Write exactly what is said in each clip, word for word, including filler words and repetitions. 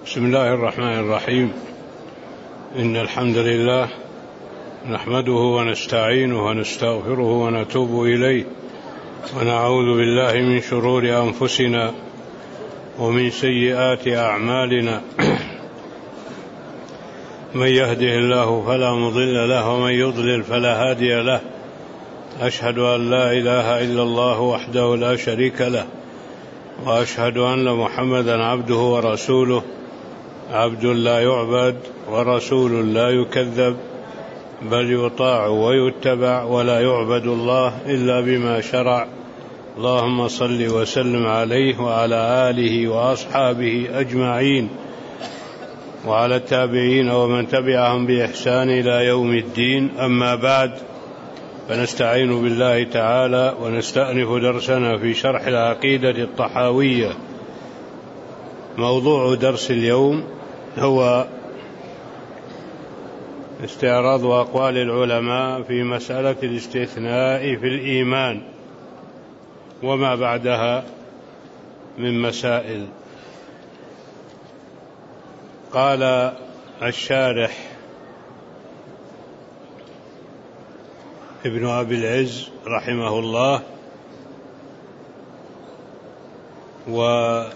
بسم الله الرحمن الرحيم. إن الحمد لله نحمده ونستعينه ونستغفره ونتوب إليه، ونعوذ بالله من شرور أنفسنا ومن سيئات أعمالنا. من يهده الله فلا مضل له ومن يضلل فلا هادي له. أشهد أن لا إله إلا الله وحده لا شريك له، وأشهد أن محمدا عبده ورسوله، عبد لا يعبد ورسول لا يكذب، بل يطاع ويتبع ولا يعبد الله إلا بما شرع. اللهم صل وسلم عليه وعلى آله وأصحابه أجمعين، وعلى التابعين ومن تبعهم بإحسان إلى يوم الدين. أما بعد، فنستعين بالله تعالى ونستأنف درسنا في شرح العقيدة الطحاوية. موضوع درس اليوم هو استعراض أقوال العلماء في مسألة الاستثناء في الإيمان وما بعدها من مسائل. قال الشارح ابن أبي العز رحمه الله: و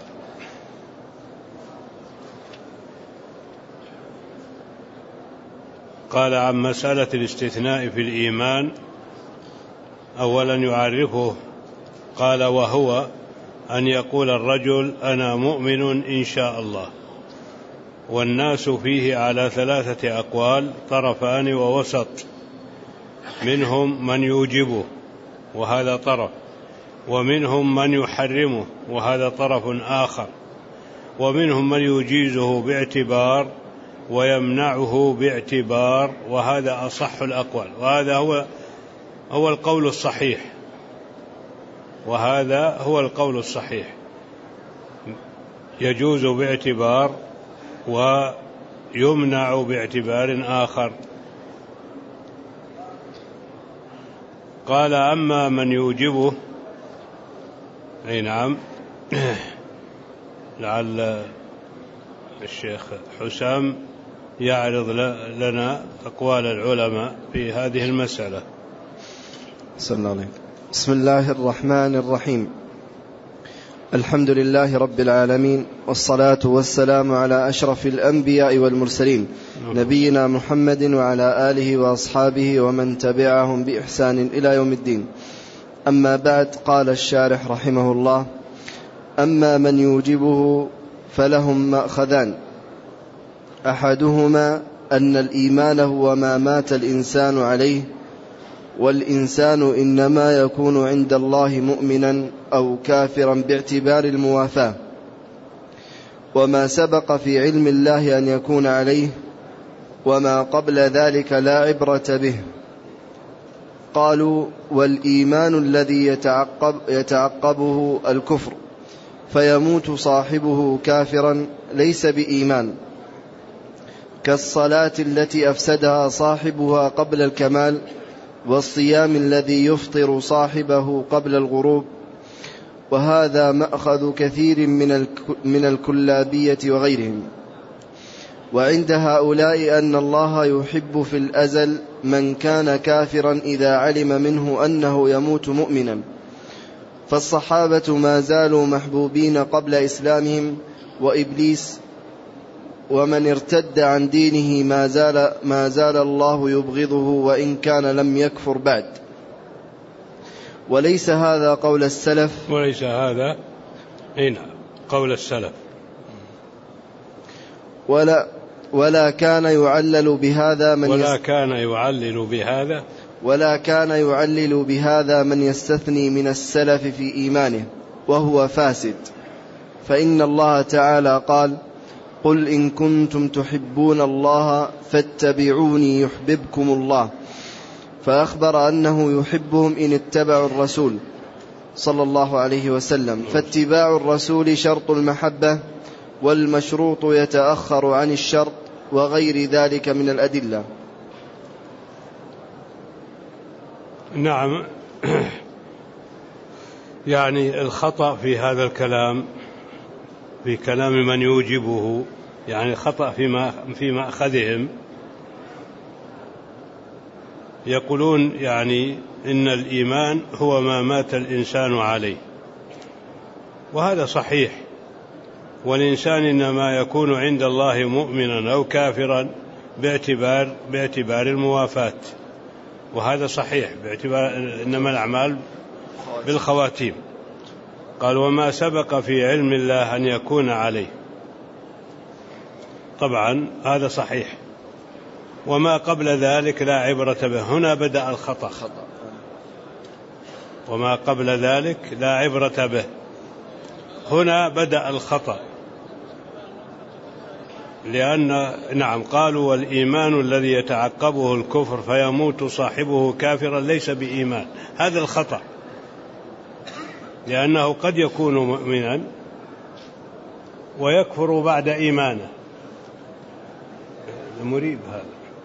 قال عن مسألة الاستثناء في الإيمان أولا يعرفه، قال: وهو أن يقول الرجل أنا مؤمن إن شاء الله. والناس فيه على ثلاثة أقوال، طرفان ووسط، منهم من يوجبه وهذا طرف، ومنهم من يحرمه وهذا طرف آخر، ومنهم من يجيزه باعتبار ويمنعه باعتبار، وهذا أصح الأقوال، وهذا هو هو القول الصحيح، وهذا هو القول الصحيح. يجوز باعتبار ويمنع باعتبار آخر. قال: أما من يوجبه، أي نعم، لعل الشيخ حسام يعرض لنا أقوال العلماء في هذه المسألة. بسم الله عليك. بسم الله الرحمن الرحيم. الحمد لله رب العالمين، والصلاة والسلام على أشرف الأنبياء والمرسلين، نبينا محمد وعلى آله وأصحابه ومن تبعهم بإحسان إلى يوم الدين. أما بعد، قال الشارح رحمه الله: أما من يوجبه فلهم مأخذان، أحدهما أن الإيمان هو ما مات الإنسان عليه، والإنسان إنما يكون عند الله مؤمنا أو كافرا باعتبار الموافاة، وما سبق في علم الله أن يكون عليه، وما قبل ذلك لا عبرة به. قالوا: والإيمان الذي يتعقب يتعقبه الكفر فيموت صاحبه كافرا ليس بإيمان، كالصلاة التي أفسدها صاحبها قبل الكمال، والصيام الذي يفطر صاحبه قبل الغروب. وهذا مأخذ كثير من الكلابية وغيرهم. وعند هؤلاء أن الله يحب في الأزل من كان كافرا إذا علم منه أنه يموت مؤمنا، فالصحابة ما زالوا محبوبين قبل إسلامهم، وإبليس ومن ارتد عن دينه ما زال, ما زال الله يبغضه وإن كان لم يكفر بعد. وليس هذا قول السلف وليس هذا هنا قول السلف ولا ولا كان يعلل بهذا من ولا كان يعلل بهذا ولا كان يعلل بهذا من يستثني من السلف في إيمانه وهو فاسد، فإن الله تعالى قال: قل إن كنتم تحبون الله فاتبعوني يحببكم الله، فأخبر أنه يحبهم إن اتبعوا الرسول صلى الله عليه وسلم، فاتباع الرسول شرط المحبة، والمشروط يتأخر عن الشرط، وغير ذلك من الأدلة. نعم. يعني الخطأ في هذا الكلام، في كلام من يوجبه يعني خطأ في في مأخذهم. يقولون يعني إن الإيمان هو ما مات الإنسان عليه، وهذا صحيح، والإنسان إنما يكون عند الله مؤمنا أو كافرا باعتبار باعتبار الموافاة، وهذا صحيح، باعتبار إنما الأعمال بالخواتيم. قال وما سبق في علم الله أن يكون عليه، طبعا هذا صحيح، وما قبل ذلك لا عبرة به. هنا بدأ الخطأ، وما قبل ذلك لا عبرة به، هنا بدأ الخطأ. لأن نعم قالوا والإيمان الذي يتعقبه الكفر فيموت صاحبه كافرا ليس بإيمان، هذا الخطأ، لأنه قد يكون مؤمنا ويكفر بعد إيمانه، مريب هذا،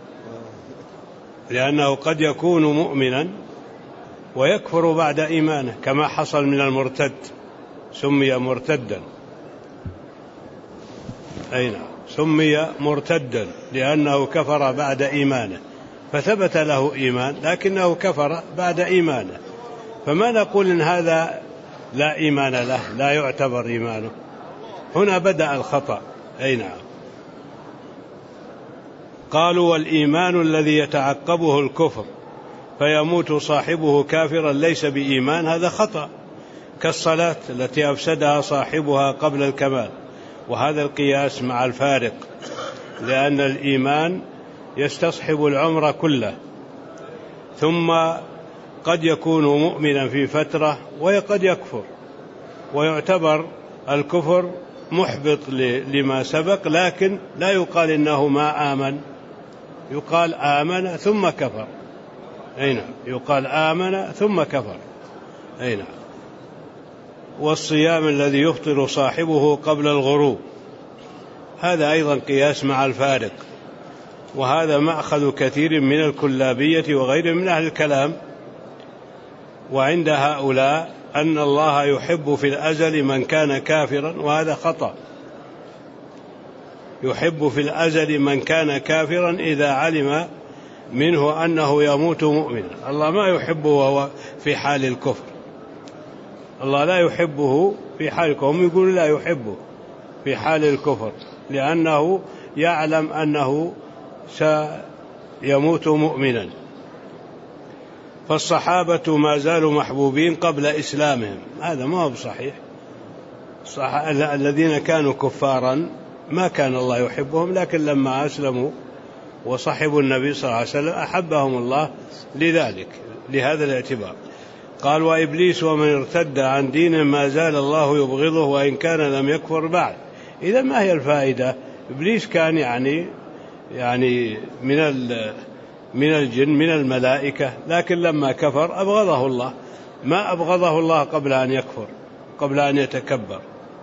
لأنه قد يكون مؤمنا ويكفر بعد إيمانه، كما حصل من المرتد، سمي مرتدا. أين سمي مرتدا لأنه كفر بعد إيمانه، فثبت له إيمان لكنه كفر بعد إيمانه، فما نقول إن هذا لا إيمان له، لا يعتبر إيمانه. هنا بدأ الخطأ. أي نعم. قالوا والإيمان الذي يتعقبه الكفر فيموت صاحبه كافرا ليس بإيمان، هذا خطأ، كالصلاة التي أفسدها صاحبها قبل الكمال، وهذا القياس مع الفارق، لأن الإيمان يستصحب العمر كله، ثم قد يكون مؤمنا في فترة وقد يكفر، ويعتبر الكفر محبط لما سبق، لكن لا يقال إنه ما آمن، يقال آمن ثم كفر. أي نعم، يقال آمن ثم كفر. أي نعم. والصيام الذي يفطر صاحبه قبل الغروب، هذا أيضا قياس مع الفارق، وهذا مأخذ كثير من الكلابية وغيرهم من أهل الكلام. وعند هؤلاء أن الله يحب في الأزل من كان كافرا، وهذا خطأ. يحب في الأزل من كان كافرا إذا علم منه أنه يموت مؤمنا. الله ما يحبه وهو في حال الكفر، الله لا يحبه في حال الكفر، هم يقولون لا يحبه في حال الكفر، لأنه يعلم أنه سيموت مؤمنا. فالصحابة ما زالوا محبوبين قبل إسلامهم، هذا ما هو بصحيح. الذين كانوا كفارا ما كان الله يحبهم، لكن لما أسلموا وصحبوا النبي صلى الله عليه وسلم أحبهم الله لذلك، لهذا الاعتبار. قال وإبليس ومن ارتد عن دينه ما زال الله يبغضه وإن كان لم يكفر بعد. إذا ما هي الفائدة؟ إبليس كان يعني يعني من من الجن من الملائكة، لكن لما كفر أبغضه الله، ما أبغضه الله قبل أن يكفر، قبل أن يتكبر.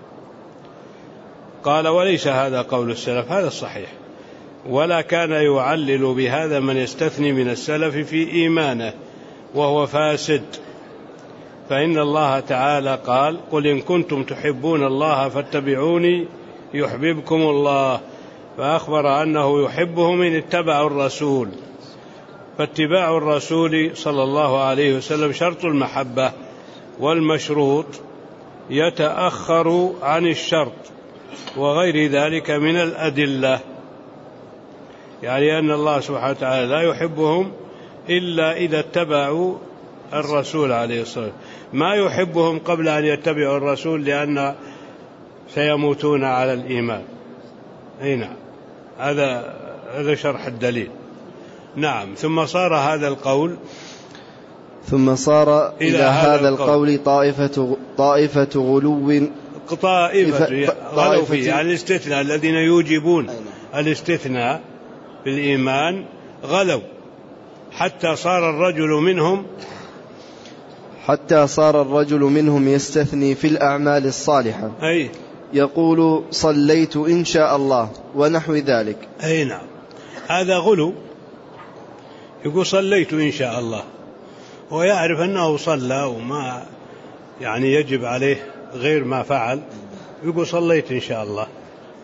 قال وليس هذا قول السلف، هذا الصحيح، ولا كان يعلل بهذا من يستثني من السلف في إيمانه وهو فاسد، فإن الله تعالى قال قل إن كنتم تحبون الله فاتبعوني يحببكم الله، فأخبر أنه يحبهم إن اتبعوا الرسول، فاتباع الرسول صلى الله عليه وسلم شرط المحبة، والمشروط يتأخر عن الشرط وغير ذلك من الأدلة، يعني أن الله سبحانه وتعالى لا يحبهم إلا إذا اتبعوا الرسول عليه الصلاة والسلام، ما يحبهم قبل أن يتبعوا الرسول لأن سيموتون على الإيمان. أي نعم، هذا هذا شرح الدليل. نعم. ثم صار هذا القول ثم صار إلى, إلى هذا القول, القول طائفة طائفة غلو طائفة غلو فيه، يعني الاستثناء الذين يوجبون الاستثناء في الإيمان غلو حتى صار الرجل منهم حتى صار الرجل منهم يستثني في الأعمال الصالحة، أي يقول صليت إن شاء الله ونحو ذلك. أي نعم، هذا غلو، يقول صليت إن شاء الله، ويعرف أنه صلى وما يعني يجب عليه غير ما فعل، يقول صليت إن شاء الله.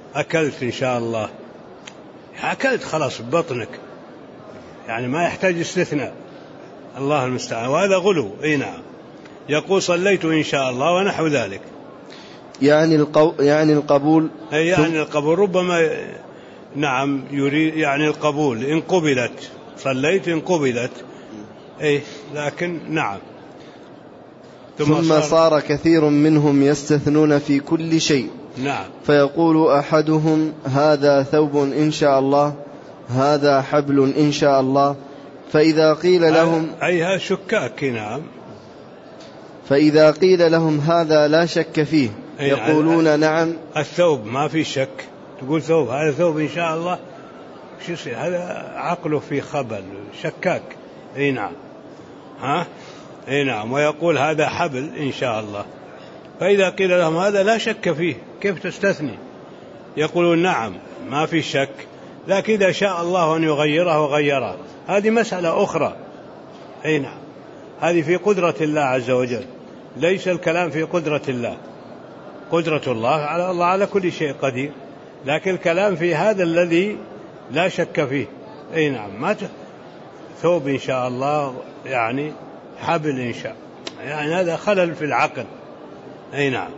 أكلت إن شاء الله، أكلت خلاص ببطنك، يعني ما يحتاج استثناء، الله المستعان، وهذا غلو. أي نعم. يقول صليت إن شاء الله ونحو ذلك، يعني القو... يعني القبول، أي يعني القبول ربما نعم يريد يعني القبول إن قبلت، صليت إن قبلت، أي لكن نعم. ثم, ثم صار... صار كثير منهم يستثنون في كل شيء. نعم. فيقول أحدهم هذا ثوب إن شاء الله، هذا حبل إن شاء الله. فإذا قيل لهم أيها شكاك. نعم. فإذا قيل لهم هذا لا شك فيه يقولون نعم. الثوب ما في شك، تقول ثوب، هذا ثوب إن شاء الله، شو يصير؟ هذا عقله في خبل، شكاك. أي نعم. ها. أي نعم. ويقول هذا حبل إن شاء الله. فإذا قيل لهم هذا لا شك فيه كيف تستثني؟ يقولون نعم ما في شك، لكن إذا شاء الله أن يغيره وغيره، هذه مسألة أخرى. أي نعم. هذه في قدرة الله عز وجل، ليس الكلام في قدرة الله. قدرة الله على الله على كل شيء قدير، لكن الكلام في هذا الذي لا شك فيه. أي نعم. ما ثوب إن شاء الله يعني حبل إن شاء، يعني هذا خلل في العقل. أي نعم.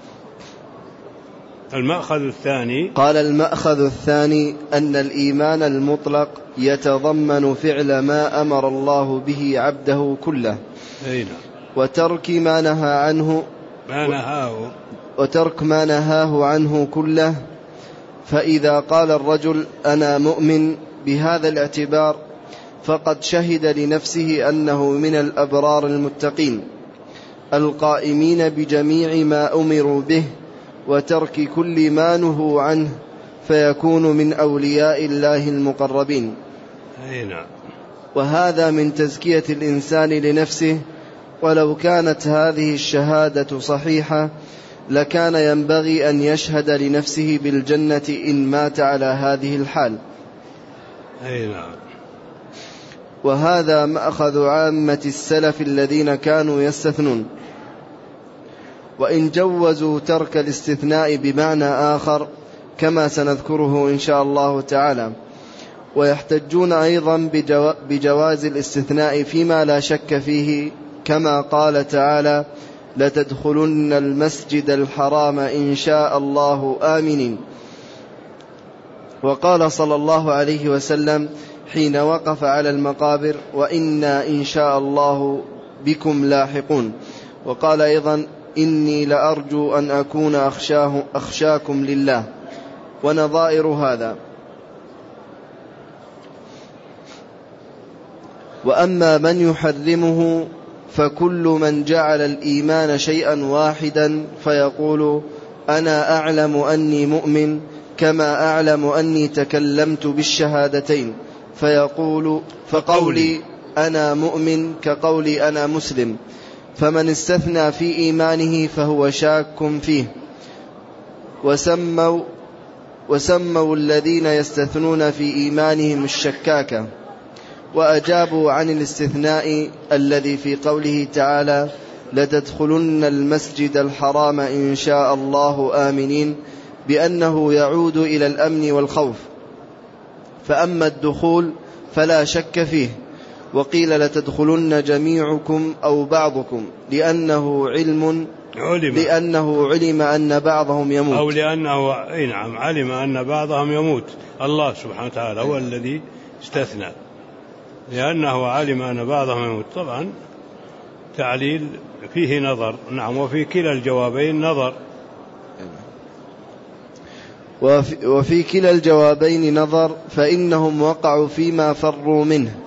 المأخذ الثاني، قال المأخذ الثاني أن الإيمان المطلق يتضمن فعل ما أمر الله به عبده كله. أي نعم. وترك ما نهى عنه ما نهاه وترك ما نهاه عنه كله. فإذا قال الرجل أنا مؤمن بهذا الاعتبار فقد شهد لنفسه أنه من الأبرار المتقين القائمين بجميع ما أمروا به وترك كل ما نهوا عنه، فيكون من أولياء الله المقربين. أي نعم. وهذا من تزكية الإنسان لنفسه. ولو كانت هذه الشهادة صحيحة لكان ينبغي أن يشهد لنفسه بالجنة إن مات على هذه الحال. أي نعم. وهذا مأخذ عامة السلف الذين كانوا يستثنون، وإن جوزوا ترك الاستثناء بمعنى آخر كما سنذكره إن شاء الله تعالى. ويحتجون أيضا بجواز الاستثناء فيما لا شك فيه، كما قال تعالى لتدخلن المسجد الحرام إن شاء الله آمنين. وقال صلى الله عليه وسلم حين وقف على المقابر وإنا إن شاء الله بكم لاحقون. وقال أيضا إني لأرجو أن أكون أخشاه أخشاكم لله، ونظائر هذا. وأما من يحرمه فكل من جعل الإيمان شيئا واحدا فيقول أنا أعلم أني مؤمن كما أعلم أني تكلمت بالشهادتين، فيقول فقولي أنا مؤمن كقولي أنا مسلم. فمن استثنى في إيمانه فهو شاك فيه. وسموا, وسموا الذين يستثنون في إيمانهم الشكاكة. وأجابوا عن الاستثناء الذي في قوله تعالى لتدخلن المسجد الحرام إن شاء الله آمنين بأنه يعود إلى الأمن والخوف. فأما الدخول فلا شك فيه. وقيل لتدخلن جميعكم أو بعضكم لأنه علم علم لأنه علم أن بعضهم يموت، أو لأنه أي نعم علم أن بعضهم يموت. الله سبحانه وتعالى هو الذي استثنى، لأنه علم أن بعضهم يموت. طبعا تعليل فيه نظر. نعم. وفي كلا الجوابين نظر. وفي, وفي كلا الجوابين نظر، فإنهم وقعوا فيما فروا منه.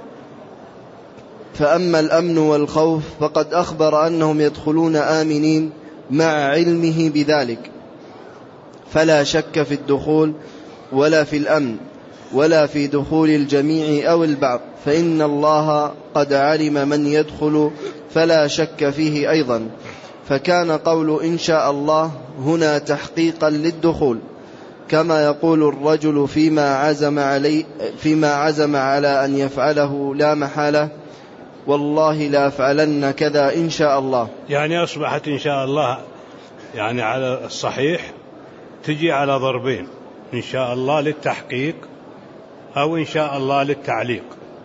فأما الأمن والخوف فقد أخبر أنهم يدخلون آمنين مع علمه بذلك، فلا شك في الدخول ولا في الأمن ولا في دخول الجميع أو البعض، فإن الله قد علم من يدخل فلا شك فيه أيضا. فكان قول إن شاء الله هنا تحقيقا للدخول، كما يقول الرجل فيما عزم علي فيما عزم على أن يفعله لا محالة والله لا أفعلن كذا إن شاء الله. يعني أصبحت إن شاء الله يعني على الصحيح تجي على ضربين، إن شاء الله للتحقيق أو إن شاء الله للتعليق.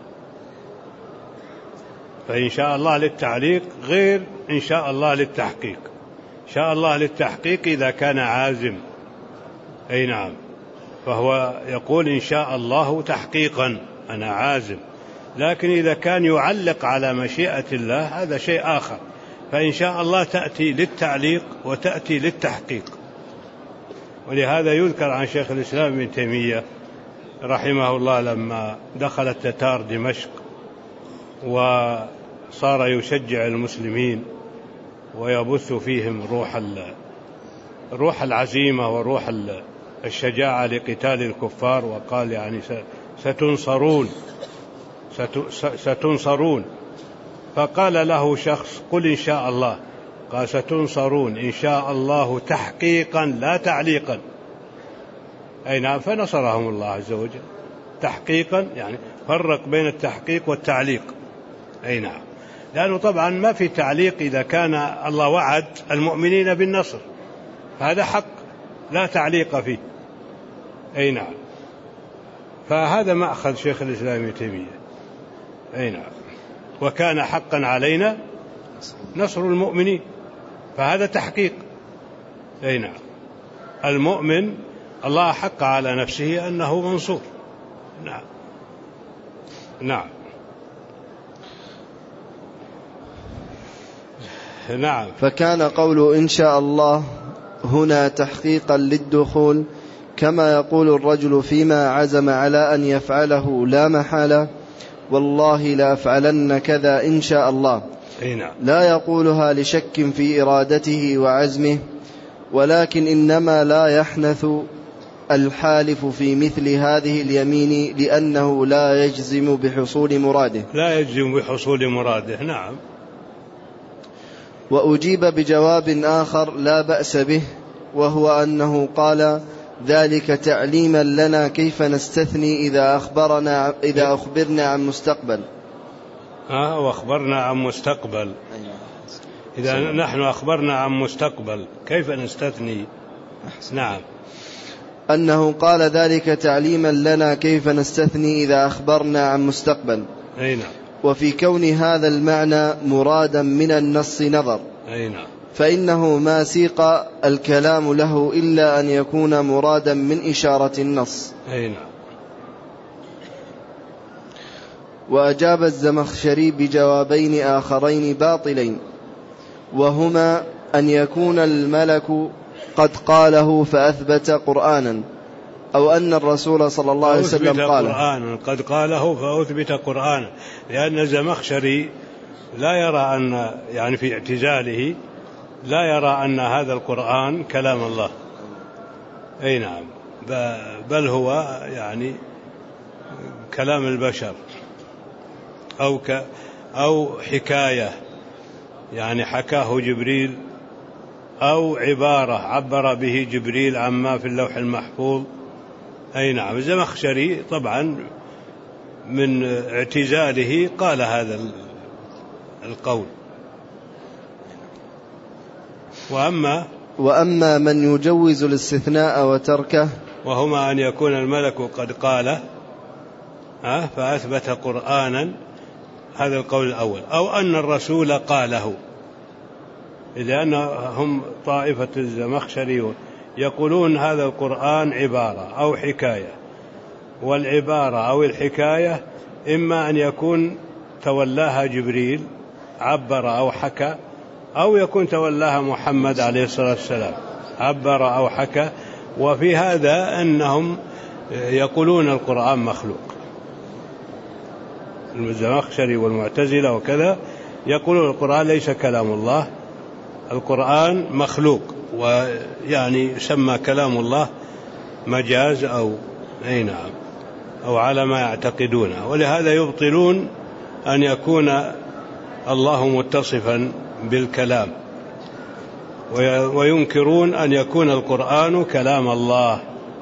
فإن شاء الله للتعليق غير إن شاء الله للتحقيق. إن شاء الله للتحقيق إذا كان عازم، أي نعم، فهو يقول إن شاء الله تحقيقا أنا عازم. لكن إذا كان يعلق على مشيئة الله هذا شيء آخر، فإن شاء الله تأتي للتعليق وتأتي للتحقيق. ولهذا يذكر عن شيخ الإسلام ابن تيمية رحمه الله لما دخل التتار دمشق وصار يشجع المسلمين ويبث فيهم روح روح العزيمة وروح الشجاعة لقتال الكفار، وقال يعني ستنصرون ستنصرون. فقال له شخص قل إن شاء الله، قال ستنصرون إن شاء الله تحقيقا لا تعليقا. أي نعم، فنصرهم الله عز وجل تحقيقا، يعني فرق بين التحقيق والتعليق. أي نعم، لأنه طبعا ما في تعليق إذا كان الله وعد المؤمنين بالنصر، هذا حق لا تعليق فيه. أي نعم، فهذا مأخذ شيخ الإسلام ابن تيمية. أي نعم، وكان حقا علينا نصر المؤمنين، فهذا تحقيق. أي نعم، المؤمن الله حق على نفسه أنه منصور. نعم نعم نعم. فكان قول إن شاء الله هنا تحقيقا للدخول، كما يقول الرجل فيما عزم على أن يفعله لا محالة والله لا أفعلن كذا إن شاء الله. لا يقولها لشك في إرادته وعزمه، ولكن إنما لا يحنث الحالف في مثل هذه اليمين لأنه لا يجزم بحصول مراده لا يجزم بحصول مراده. نعم. وأجيب بجواب آخر لا بأس به، وهو أنه قال ذلك تعليما لنا كيف نستثني إذا أخبرنا إذا أخبرنا عن مستقبل. آه وأخبرنا عن مستقبل. إذا نحن أخبرنا عن مستقبل كيف نستثني؟ نعم. أنه قال ذلك تعليما لنا كيف نستثني إذا أخبرنا عن مستقبل. أي نعم. وفي كون هذا المعنى مرادا من النص نظر. أي نعم. فإنه ما سيق الكلام له إلا أن يكون مرادا من إشارة النص. أي نعم. وأجاب الزمخشري بجوابين آخرين باطلين، وهما أن يكون الملك قد قاله فأثبت قرآنا، أو أن الرسول صلى الله عليه وسلم قاله قد قاله فأثبت قرآنا، لأن الزمخشري لا يرى أن يعني في اعتزاله لا يرى أن هذا القرآن كلام الله. أي نعم، بل هو يعني كلام البشر أو ك أو حكاية يعني حكاه جبريل، أو عبارة عبر به جبريل عما في اللوح المحفوظ. أي نعم. الزمخشري طبعا من اعتزاله قال هذا القول. وأما وأما من يجوز الاستثناء وتركه، وهما أن يكون الملك قد قاله فأثبت قرآنا، هذا القول الأول، أو أن الرسول قاله، لأن هم طائفة الزمخشري يقولون هذا القرآن عبارة أو حكاية، والعبارة أو الحكاية إما أن يكون تولاها جبريل عبر أو حكى، أو يكون تولاها محمد عليه الصلاة والسلام عبر أو حكى. وفي هذا أنهم يقولون القرآن مخلوق، الزمخشري والمعتزلة وكذا يقولون القرآن ليس كلام الله، القرآن مخلوق، ويعني سمى كلام الله مجاز أو أي نعم أو على ما يعتقدونه. ولهذا يبطلون أن يكون الله متصفا بالكلام، وينكرون أن يكون القرآن كلام الله،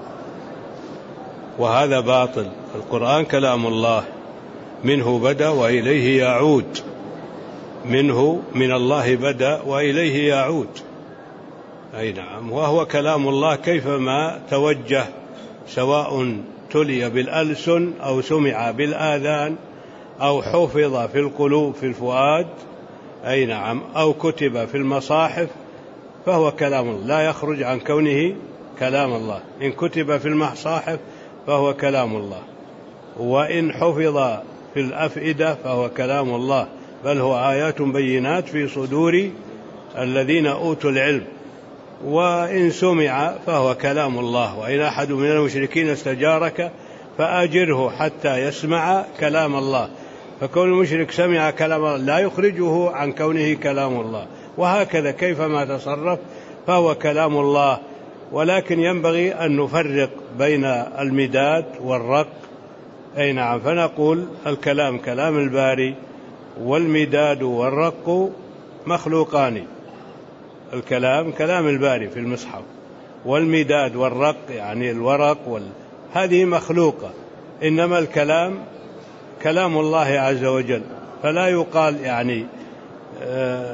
وهذا باطل. القرآن كلام الله، منه بدأ وإليه يعود، منه من الله بدأ وإليه يعود. أي نعم، وهو كلام الله كيفما توجه سواء تلي بالألسن أو سمع بالآذان أو حفظ في القلوب في الفؤاد، أي نعم، أو كتب في المصاحف، فهو كلام الله، لا يخرج عن كونه كلام الله. إن كتب في المصاحف فهو كلام الله، وإن حفظ في الأفئدة فهو كلام الله، بل هو آيات بينات في صدور الذين أوتوا العلم. وإن سمع فهو كلام الله، وإن أحد من المشركين استجارك فأجره حتى يسمع كلام الله. فكون المشرك سمع كلام الله لا يخرجه عن كونه كلام الله، وهكذا كيفما تصرف فهو كلام الله. ولكن ينبغي أن نفرق بين المداد والرق، أي نعم، فنقول الكلام كلام الباري، والمداد والرق مخلوقان. الكلام كلام الباري في المصحف، والمداد والرق يعني الورق وال... هذه مخلوقة، إنما الكلام كلام الله عز وجل، فلا يقال يعني آه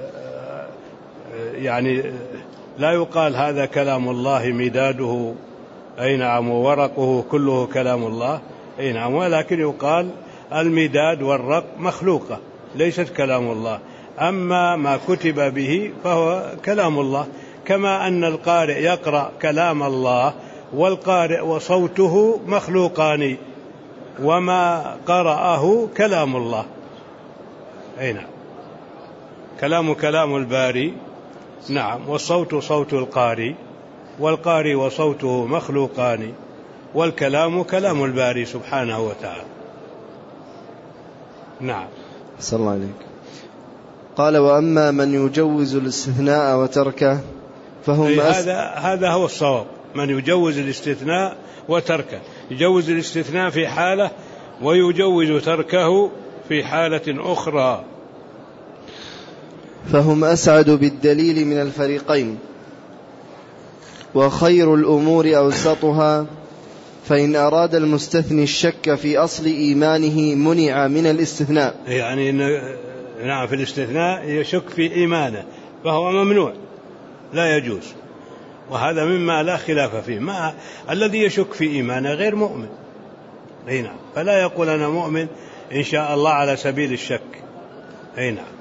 يعني لا يقال هذا كلام الله مداده، أي نعم، وورقه كله كلام الله، أي نعم، ولكن يقال المداد والرق مخلوقة ليست كلام الله. أما ما كتب به فهو كلام الله، كما أن القارئ يقرأ كلام الله، والقارئ وصوته مخلوقان، وما قرأه كلام الله. أي نعم، كلام كلام الباري، نعم، والصوت صوت القارئ، والقارئ وصوته مخلوقان، والكلام كلام الباري سبحانه وتعالى. نعم. صلى الله عليك. قال: وأما من يجوز الاستثناء وتركه فهم هذا هذا هو الصواب، من يجوز الاستثناء وتركه، يجوز الاستثناء في حالة ويجوز تركه في حالة أخرى. فهم أسعد بالدليل من الفريقين، وخير الأمور أوسطها. فإن أراد المستثني الشك في أصل إيمانه منع من الاستثناء، يعني إن نعم في الاستثناء يشك في إيمانه فهو ممنوع، لا يجوز، وهذا مما لا خلاف فيه. ما الذي يشك في إيمانه غير مؤمن، أي نعم، فلا يقول أنا مؤمن إن شاء الله على سبيل الشك، أي نعم.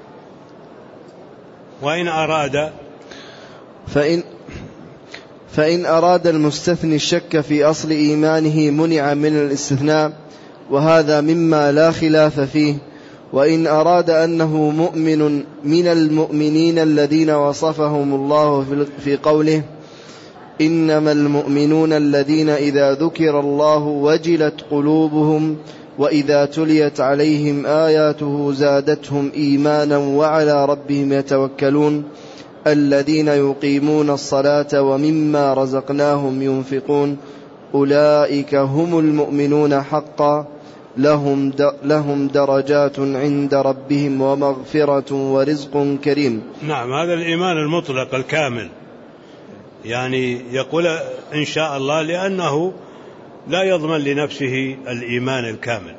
وإن أراد فإن فإن أراد المستثني الشك في أصل إيمانه منع من الاستثناء، وهذا مما لا خلاف فيه. وإن أراد أنه مؤمن من المؤمنين الذين وصفهم الله في قوله: إنما المؤمنون الذين إذا ذكر الله وجلت قلوبهم وإذا تليت عليهم آياته زادتهم إيمانا وعلى ربهم يتوكلون الذين يقيمون الصلاة ومما رزقناهم ينفقون أولئك هم المؤمنون حقا لهم لهم درجات عند ربهم ومغفرة ورزق كريم. نعم، هذا الإيمان المطلق الكامل، يعني يقول إن شاء الله لأنه لا يضمن لنفسه الإيمان الكامل.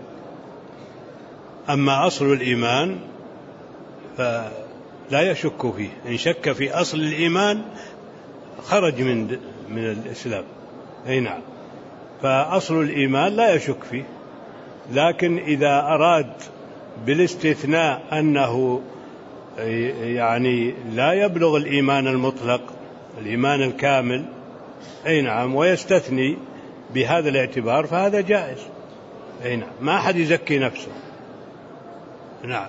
أما أصل الإيمان فلا يشك فيه، إن شك في أصل الإيمان خرج من من الإسلام، أي نعم، فأصل الإيمان لا يشك فيه. لكن إذا أراد بالاستثناء أنه يعني لا يبلغ الإيمان المطلق الإيمان الكامل، أي نعم، ويستثني بهذا الاعتبار فهذا جائز، أي نعم، ما أحد يزكي نفسه. نعم.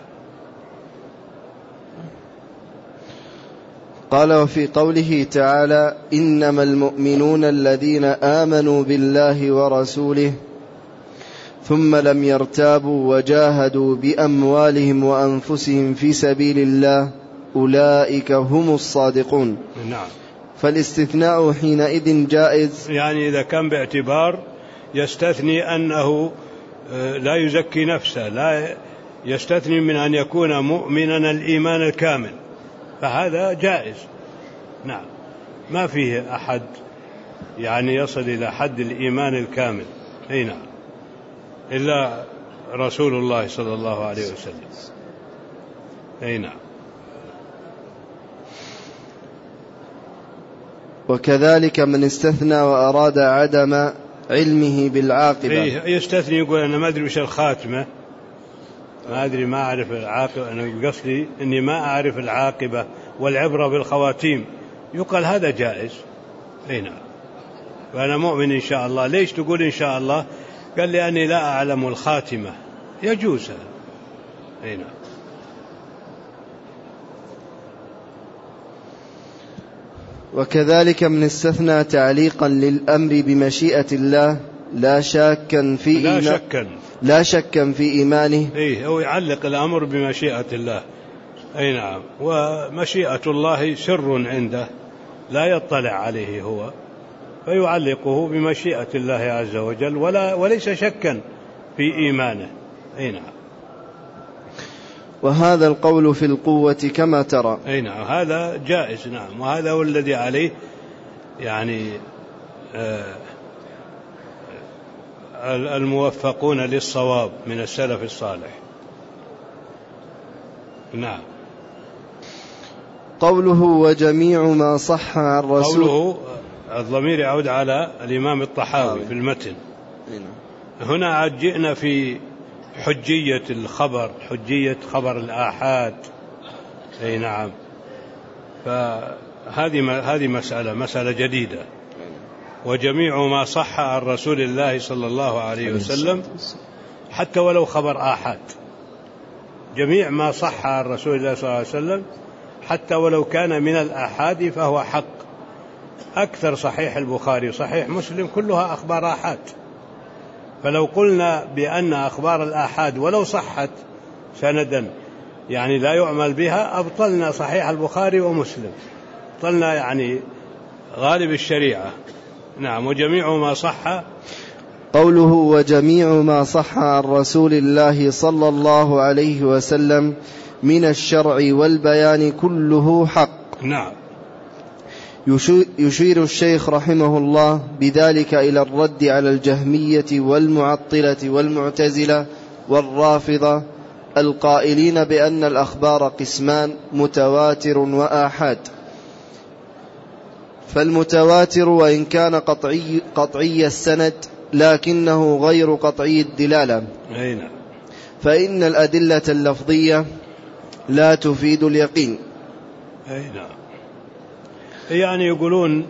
قال: وفي قوله تعالى: إنما المؤمنون الذين آمنوا بالله ورسوله ثم لم يرتابوا وجاهدوا بأموالهم وأنفسهم في سبيل الله أولئك هم الصادقون. نعم. فالاستثناء حينئذ جائز، يعني إذا كان باعتبار يستثني أنه لا يزكي نفسه، لا يستثني من أن يكون مؤمنا الإيمان الكامل، فهذا جائز. نعم، ما فيه أحد يعني يصل إلى حد الإيمان الكامل، أي نعم، إلا رسول الله صلى الله عليه وسلم، أي نعم. وكذلك من استثنى وأراد عدم علمه بالعاقبة. يستثني يقول أنا ما أدري وش الخاتمة، ما أدري ما أعرف العاقبة، أنا قصدي أني ما أعرف العاقبة والعبرة بالخواتيم، يقال هذا جائز. أي نعم، وأنا مؤمن إن شاء الله. ليش تقول إن شاء الله؟ قال لأني لا أعلم الخاتمة، يجوز. أي نعم. وكذلك من استثنى تعليقا للأمر بمشيئة الله لا شاكا في لا شكا لا شكا في إيمانه. إيه، هو يعلق الأمر بمشيئة الله. أي نعم، ومشيئة الله سر عنده لا يطلع عليه هو، فيعلقه بمشيئة الله عز وجل ولا وليس شكا في إيمانه. أي نعم. وهذا القول في القوة كما ترى. أي نعم، هذا جائز. نعم، وهذا هو الذي عليه يعني آه الموفقون للصواب من السلف الصالح. نعم. قوله وجميع ما صح عن رسول، قوله الضمير يعود على الإمام الطحاوي في المتن. هنا عاد جئنا في حجية الخبر، حجية خبر الآحاد. أي نعم، فهذه هذه مسألة مسألة جديدة. وجميع ما صح عن رسول الله صلى الله عليه وسلم حتى ولو خبر آحاد، جميع ما صح عن رسول الله صلى الله عليه وسلم حتى ولو كان من الآحاد فهو حق. أكثر صحيح البخاري صحيح مسلم كلها أخبار آحاد، فلو قلنا بأن أخبار الآحاد ولو صحت سندا يعني لا يعمل بها أبطلنا صحيح البخاري ومسلم، أبطلنا يعني غالب الشريعة. نعم. وجميع ما صح، قوله وجميع ما صح عن رسول الله صلى الله عليه وسلم من الشرع والبيان كله حق. نعم. يشير الشيخ رحمه الله بذلك إلى الرد على الجهمية والمعطلة والمعتزلة والرافضة القائلين بأن الأخبار قسمان متواتر وآحاد. فالمتواتر وإن كان قطعي, قطعي السند لكنه غير قطعي الدلالة، فإن الأدلة اللفظية لا تفيد اليقين. أي نعم. يعني يقولون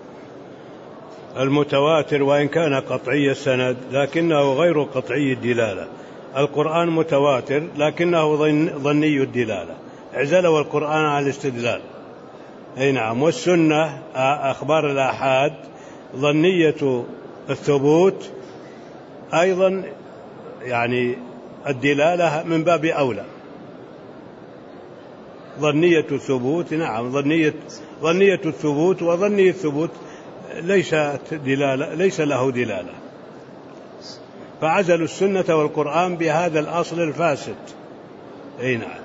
المتواتر وإن كان قطعي السند لكنه غير قطعي الدلالة. القرآن متواتر لكنه ظني الدلالة، اعزلوا القرآن على الاستدلال. أي نعم. والسنة أخبار الآحاد ظنية الثبوت أيضا، يعني الدلالة من باب أولى. ظنية الثبوت، نعم، ظنية ظنية الثبوت وظني الثبوت ليس دلالة، ليس له دلالة، فعزلوا السنة والقرآن بهذا الأصل الفاسد. أي نعم.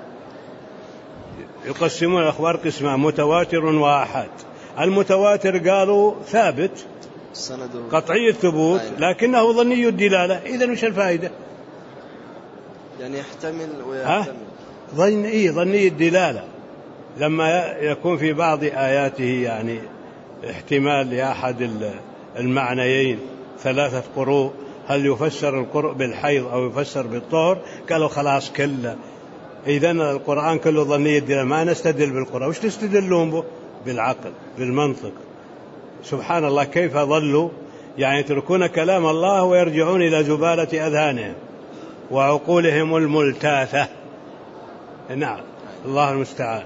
يقسمون الأخبار قسمان متواتر وآحاد. المتواتر قالوا ثابت قطعي الثبوت لكنه ظني الدلالة، إذن وش الفائدة؟ يعني يحتمل ويحتمل ظن إيه ظني الدلالة لما يكون في بعض آياته يعني احتمال لأحد المعنيين ثلاثة قروء، هل يفسر القرء بالحيض أو يفسر بالطهر؟ قالوا خلاص كله، إذن القرآن كله ظني الدلالة، ما نستدل بالقرآن. وش تستدلون به؟ بالعقل بالمنطق. سبحان الله كيف ظلوا يعني يتركون كلام الله ويرجعون إلى زبالة أذهانهم وعقولهم الملتاثة. نعم، الله المستعان.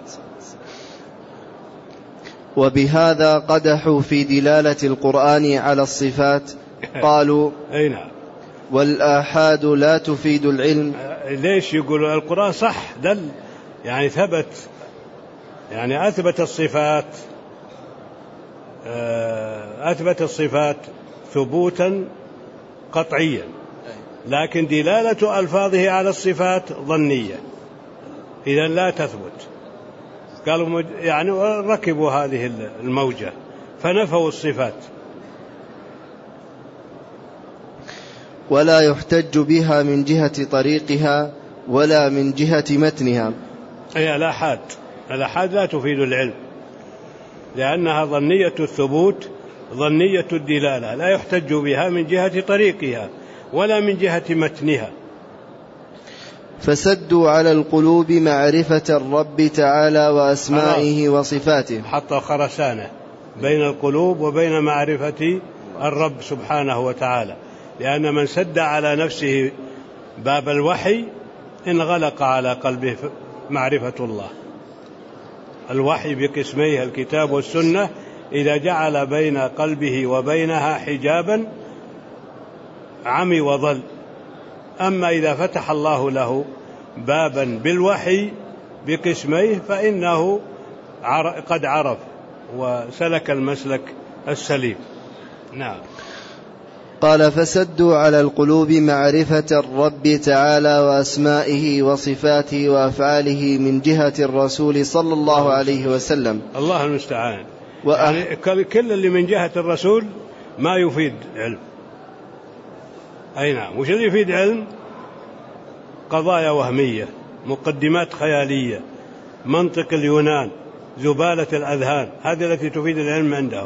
وبهذا قدحوا في دلالة القرآن على الصفات، قالوا أي نعم، والآحاد لا تفيد العلم. ليش يقولوا القرآن صح دل يعني ثبت، يعني أثبت الصفات، أثبت الصفات ثبوتا قطعيا، لكن دلالة ألفاظه على الصفات ظنية، إذن لا تثبت. قالوا يعني ركبوا هذه الموجة فنفوا الصفات. ولا يحتج بها من جهة طريقها ولا من جهة متنها. أي الآحاد، الآحاد لا تفيد العلم. لأنها ظنية الثبوت ظنية الدلالة، لا يحتج بها من جهة طريقها ولا من جهة متنها. فسدوا على القلوب معرفة الرب تعالى وأسمائه وصفاته، حتى خرسانة بين القلوب وبين معرفة الرب سبحانه وتعالى، لأن من سد على نفسه باب الوحي انغلق على قلبه معرفة الله. الوحي بقسميه الكتاب والسنة إذا جعل بين قلبه وبينها حجابا عمي وضل. أما إذا فتح الله له بابا بالوحي بقسميه فإنه قد عرف وسلك المسلك السليم. نعم. قال فسدوا على القلوب معرفة الرب تعالى وأسمائه وصفاته وأفعاله من جهة الرسول صلى الله عليه وسلم. الله المستعان. وأح... يعني كل اللي من جهة الرسول ما يفيد علم. أي نعم. وش اللي يفيد علم؟ قضايا وهمية، مقدمات خيالية، منطق اليونان، زبالة الأذهان، هذه التي تفيد العلم عنده.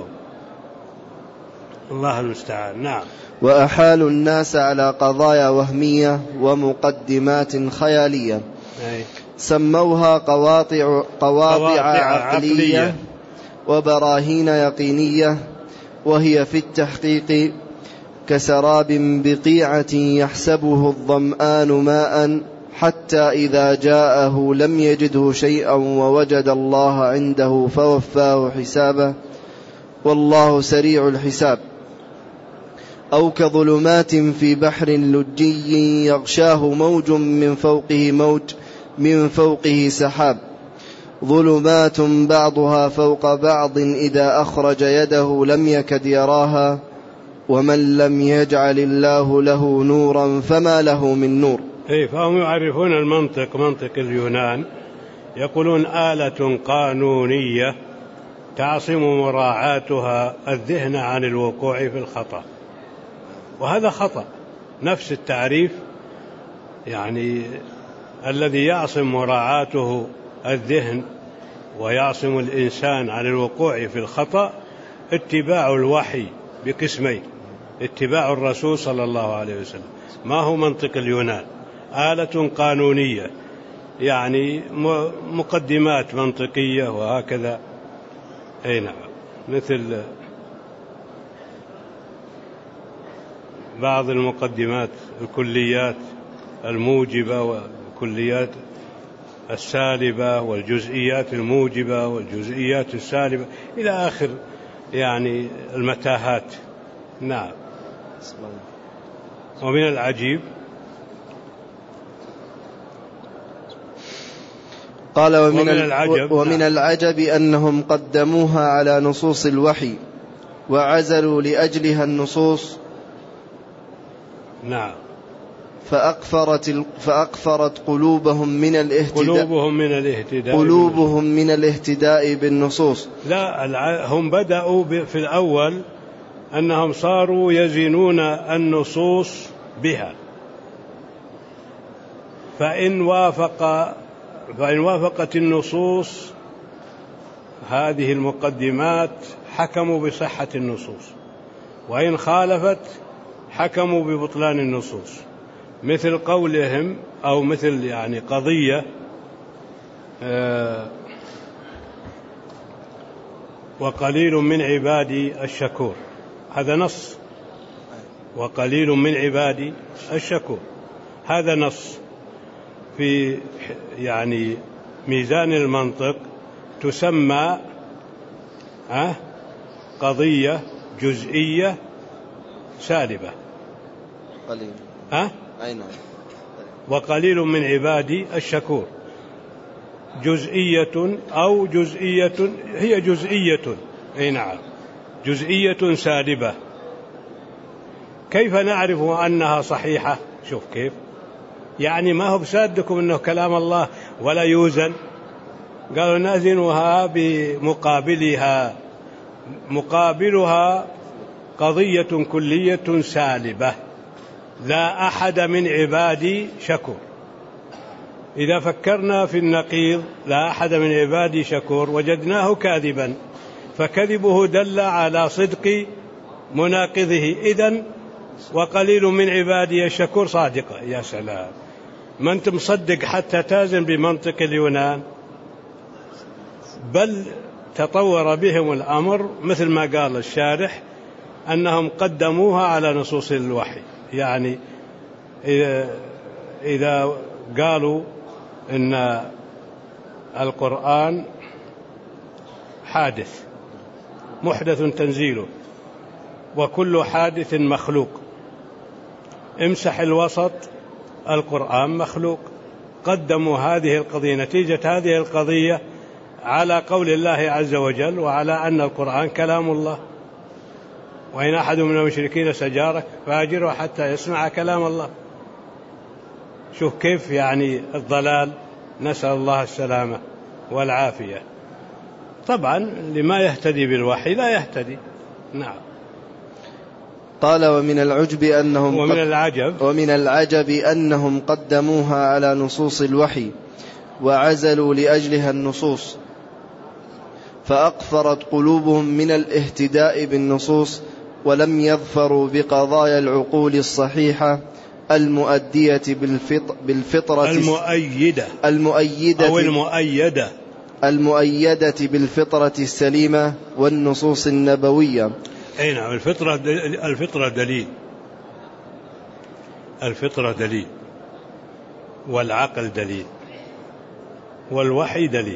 الله المستعان. نعم. وأحالوا الناس على قضايا وهمية ومقدمات خيالية. أي. سموها قواطع, قواطع, قواطع عقلية, عقلية وبراهين يقينية، وهي في التحقيق كسراب بقيعة يحسبه الظمآن ماء حتى إذا جاءه لم يجده شيئا ووجد الله عنده فوفاه حسابه والله سريع الحساب. أو كظلمات في بحر لجي يغشاه موج من فوقه موج من فوقه سحاب، ظلمات بعضها فوق بعض إذا أخرج يده لم يكد يراها، ومن لم يجعل الله له نورا فما له من نور. إيه، فهم يعرفون المنطق منطق اليونان، يقولون آلة قانونية تعصم مراعاتها الذهن عن الوقوع في الخطأ، وهذا خطأ. نفس التعريف، يعني الذي يعصم مراعاته الذهن ويعصم الإنسان عن الوقوع في الخطأ اتباع الوحي بقسمين: اتباع الرسول صلى الله عليه وسلم. ما هو منطق اليونان؟ آلة قانونية، يعني مقدمات منطقية وهكذا. أي نعم، مثل بعض المقدمات الكليات الموجبة والكليات السالبة والجزئيات الموجبة والجزئيات السالبة إلى آخر يعني المتاهات. نعم. ومن العجيب قال ومن, ومن العجب, ومن نعم. العجب أنهم قدموها على نصوص الوحي وعزلوا لأجلها النصوص. نعم. فأقفرت, فأقفرت قلوبهم من الاهتداء قلوبهم من الاهتداء قلوبهم من الاهتداء بالنصوص. لا، هم بدأوا في الأول أنهم صاروا يزنون النصوص بها، فإن وافق فإن وافقت النصوص هذه المقدمات حكموا بصحة النصوص، وإن خالفت حكموا ببطلان النصوص. مثل قولهم أو مثل يعني قضية آه وقليل من عبادي الشكور، هذا نص. وقليل من عبادي الشكور هذا نص في يعني ميزان المنطق، تسمى أه قضية جزئية سالبة. قليل. أه؟ أي نعم. وقليل من عبادي الشكور جزئية أو جزئية هي جزئية. أي نعم، جزئية سالبة. كيف نعرف أنها صحيحة؟ شوف كيف، يعني ما هو بصدقكم أنه كلام الله ولا يوزن. قالوا نازنها بمقابلها، مقابلها قضية كلية سالبة، لا أحد من عبادي شكور. إذا فكرنا في النقيض لا أحد من عبادي شكور وجدناه كاذبا، فكذبه دل على صدق مناقضه. إذن وقليل من عبادي الشكور صادقة. يا سلام، ما أنت مصدق حتى تازن بمنطق اليونان، بل تطور بهم الأمر مثل ما قال الشارح أنهم قدموها على نصوص الوحي. يعني إذا قالوا إن القرآن حادث محدث تنزيله وكل حادث مخلوق، امسح الوسط القرآن مخلوق. قدموا هذه القضية نتيجة هذه القضية على قول الله عز وجل وعلى أن القرآن كلام الله. وإن أحد من المشركين سجارك فأجره حتى يسمع كلام الله. شوف كيف يعني الضلال، نسأل الله السلامة والعافية. طبعا لما يهتدي بالوحي لا يهتدي. نعم. قال ومن العجب أنهم ومن العجب ومن العجب أنهم قدموها على نصوص الوحي وعزلوا لأجلها النصوص، فأقفرت قلوبهم من الاهتداء بالنصوص، ولم يظفروا بقضايا العقول الصحيحة المؤدية بالفطرة المؤيدة المؤيدة أو المؤيدة المؤيدة بالفطرة السليمة والنصوص النبوية. أي نعم. الفطرة الفطرة دليل، الفطرة دليل، والعقل دليل، والوحي دليل.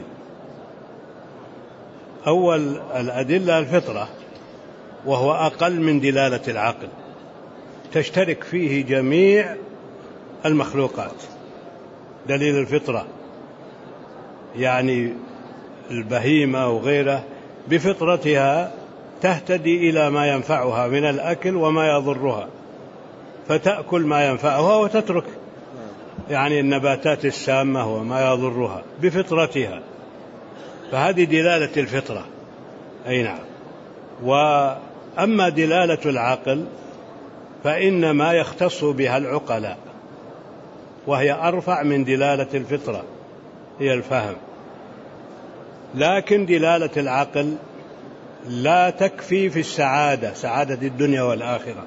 أول الأدلة الفطرة، وهو أقل من دلالة العقل، تشترك فيه جميع المخلوقات. دليل الفطرة يعني البهيمة وغيره بفطرتها تهتدي إلى ما ينفعها من الأكل وما يضرها، فتأكل ما ينفعها وتترك يعني النباتات السامة وما يضرها بفطرتها. فهذه دلالة الفطرة. أي نعم. وأما دلالة العقل فإنما يختص بها العقلاء، وهي أرفع من دلالة الفطرة، هي الفهم. لكن دلالة العقل لا تكفي في السعادة، سعادة الدنيا والآخرة،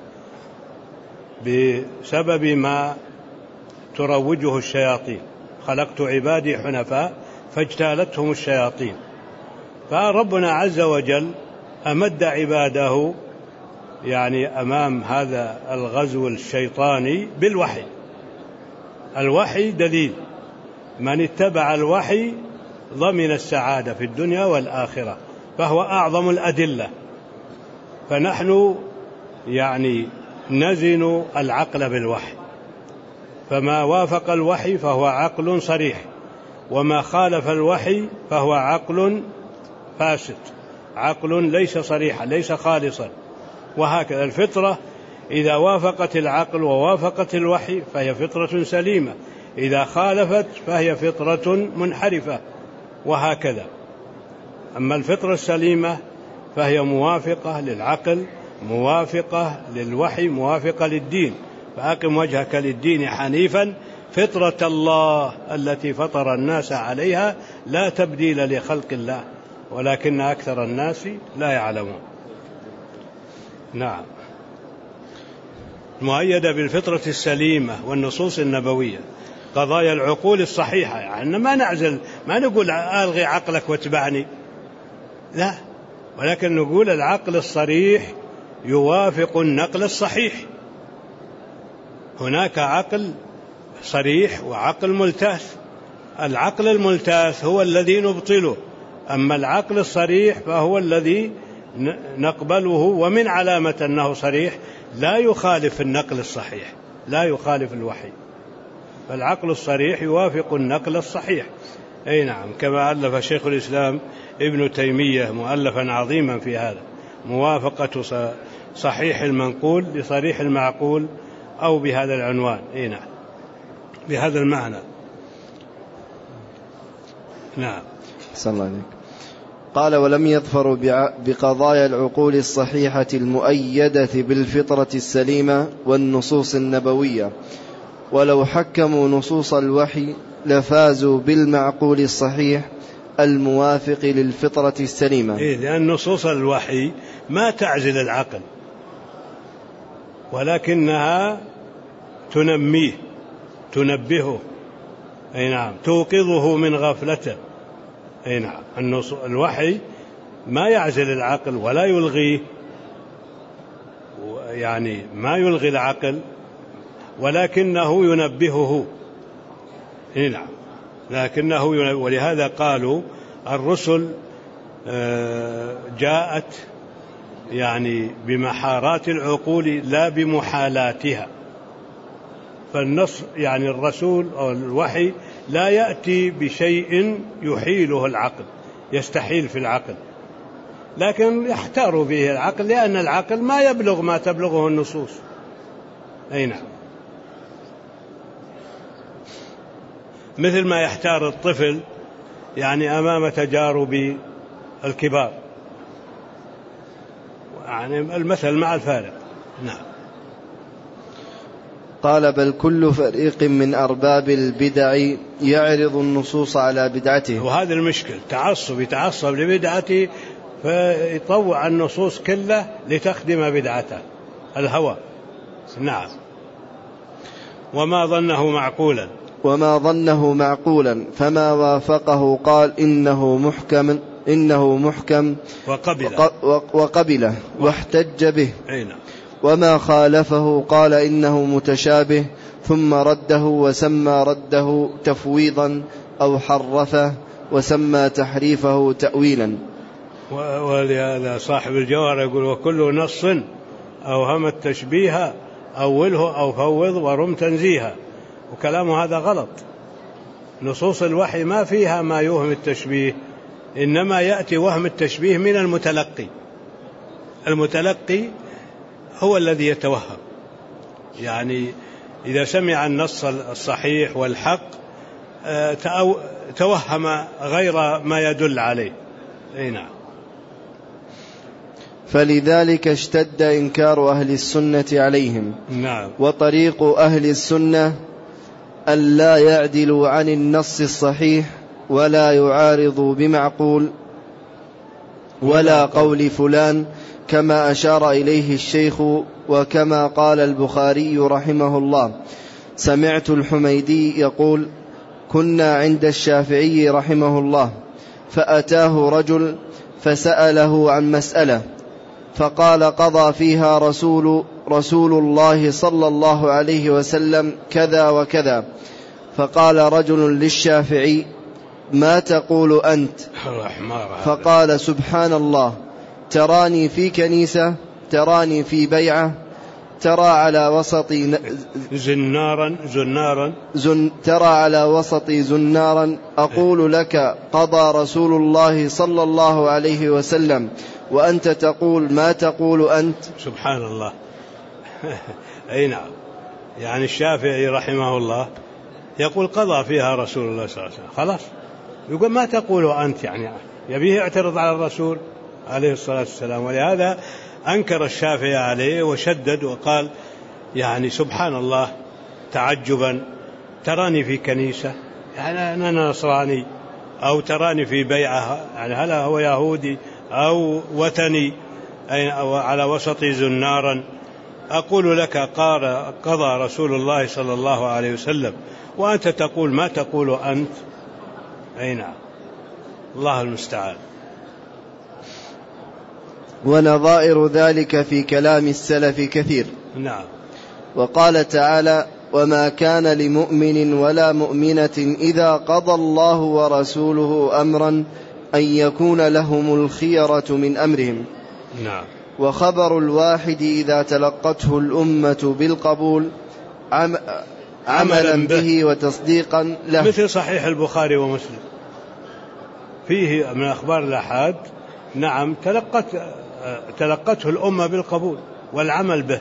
بسبب ما تروجه الشياطين. خلقت عبادي حنفاء فاجتالتهم الشياطين. فربنا عز وجل أمد عباده يعني أمام هذا الغزو الشيطاني بالوحي. الوحي دليل، من اتبع الوحي ضمن السعادة في الدنيا والآخرة، فهو أعظم الأدلة. فنحن يعني نزن العقل بالوحي، فما وافق الوحي فهو عقل صريح، وما خالف الوحي فهو عقل فاسد، عقل ليس صريحا ليس خالصا. وهكذا الفطرة إذا وافقت العقل ووافقت الوحي فهي فطرة سليمة، إذا خالفت فهي فطرة منحرفة، وهكذا. أما الفطرة السليمة فهي موافقة للعقل، موافقة للوحي، موافقة للدين. فأقم وجهك للدين حنيفا فطرة الله التي فطر الناس عليها لا تبديل لخلق الله ولكن أكثر الناس لا يعلمون. نعم. مؤيدة بالفطرة السليمة والنصوص النبوية، قضايا العقول الصحيحة. يعني ما نعزل، ما نقول ألغي عقلك واتبعني، لا، ولكن نقول العقل الصريح يوافق النقل الصحيح. هناك عقل صريح وعقل ملتاث. العقل الملتاث هو الذي نبطله، أما العقل الصريح فهو الذي نقبله. ومن علامة أنه صريح لا يخالف النقل الصحيح، لا يخالف الوحي، فالعقل الصريح يوافق النقل الصحيح. أي نعم. كما ألف شيخ الإسلام ابن تيمية مؤلفا عظيما في هذا، موافقة صحيح المنقول لصريح المعقول، أو بهذا العنوان. أي نعم، بهذا المعنى. نعم. صلى الله عليك. قال ولم يظفروا بقضايا العقول الصحيحة المؤيدة بالفطرة السليمة والنصوص النبوية، ولو حكموا نصوص الوحي لفازوا بالمعقول الصحيح الموافق للفطرة السليمة. إيه، لأن نصوص الوحي ما تعزل العقل ولكنها تنميه تنبهه، أي نعم، توقظه من غفلته. أي نعم، الوحي ما يعزل العقل ولا يلغيه، يعني ما يلغي العقل ولكنه ينبهه. أي نعم، لكنه ينبه. ولهذا قالوا الرسل جاءت يعني بمحارات العقول لا بمحالاتها. فالنص يعني الرسول أو الوحي لا يأتي بشيء يحيله العقل، يستحيل في العقل، لكن يحتار به العقل لأن العقل ما يبلغ ما تبلغه النصوص. أي نعم، مثل ما يحتار الطفل يعني أمام تجارب الكبار، يعني المثل مع الفارق. نعم. قال بل كل فريق من أرباب البدع يعرض النصوص على بدعته. وهذا المشكل، تعصب يتعصب لبدعته فيطوع النصوص كله لتخدم بدعته، الهوى. نعم. وما ظنه معقولا وما ظنه معقولا فما وافقه قال إنه محكم إنه محكم وقبله, وقبله واحتج به. أين. وما خالفه قال إنه متشابه ثم رده وسمى رده تفويضا أو حرفه وسمى تحريفه تأويلا. ولهذا صاحب الجوهر يقول وكل نص أوهم التشبيه أوله أو فوض ورم تنزيها. وكلامه هذا غلط. نصوص الوحي ما فيها ما يوهم التشبيه، إنما يأتي وهم التشبيه من المتلقي. المتلقي هو الذي يتوهم، يعني إذا سمع النص الصحيح والحق توهم غير ما يدل عليه. أي نعم. فلذلك اشتد إنكار أهل السنة عليهم. نعم. وطريق أهل السنة أن لا يعدلوا عن النص الصحيح ولا يعارضوا بمعقول ولا قول فلان، كما أشار إليه الشيخ وكما قال البخاري رحمه الله. سمعت الحميدي يقول كنا عند الشافعي رحمه الله فأتاه رجل فسأله عن مسألة فقال قضى فيها رسول, رسول الله صلى الله عليه وسلم كذا وكذا. فقال رجل للشافعي ما تقول أنت؟ فقال سبحان الله، تراني في كنيسة، تراني في بيعة، ترى على وسط زنارا زنارا زن ترى على وسط زنارا أقول لك قضى رسول الله صلى الله عليه وسلم وأنت تقول ما تقول أنت؟ سبحان الله. أي نعم. يعني الشافعي رحمه الله يقول قضى فيها رسول الله صلى الله عليه وسلم، خلاص يقول ما تقول أنت، يعني يبيه يعترض على الرسول عليه الصلاة والسلام. ولهذا أنكر الشافعي عليه وشدد وقال يعني سبحان الله تعجبا، تراني في كنيسة يعني أنا نصراني، أو تراني في بيعة يعني هل هو يهودي أو وثني، أو على وسط زنارا أقول لك قضى رسول الله صلى الله عليه وسلم وأنت تقول ما تقول أنت. أي نعم، الله المستعان. ونظائر ذلك في كلام السلف كثير. نعم. وقال تعالى وما كان لمؤمن ولا مؤمنة إذا قضى الله ورسوله أمرا أن يكون لهم الخيرة من أمرهم. نعم. وخبر الواحد إذا تلقته الأمة بالقبول عم عملا به وتصديقا له، مثل صحيح البخاري ومسلم فيه من أخبار الآحاد. نعم، تلقت تلقته الأمة بالقبول والعمل به.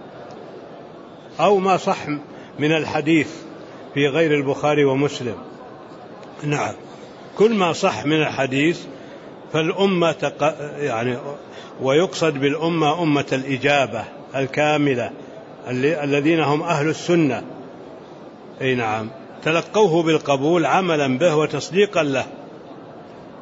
أو ما صح من الحديث في غير البخاري ومسلم. نعم، كل ما صح من الحديث فالأمة تق... يعني ويقصد بالأمة أمة الإجابة الكاملة الذين هم أهل السنة. أي نعم، تلقوه بالقبول عملا به وتصديقا له.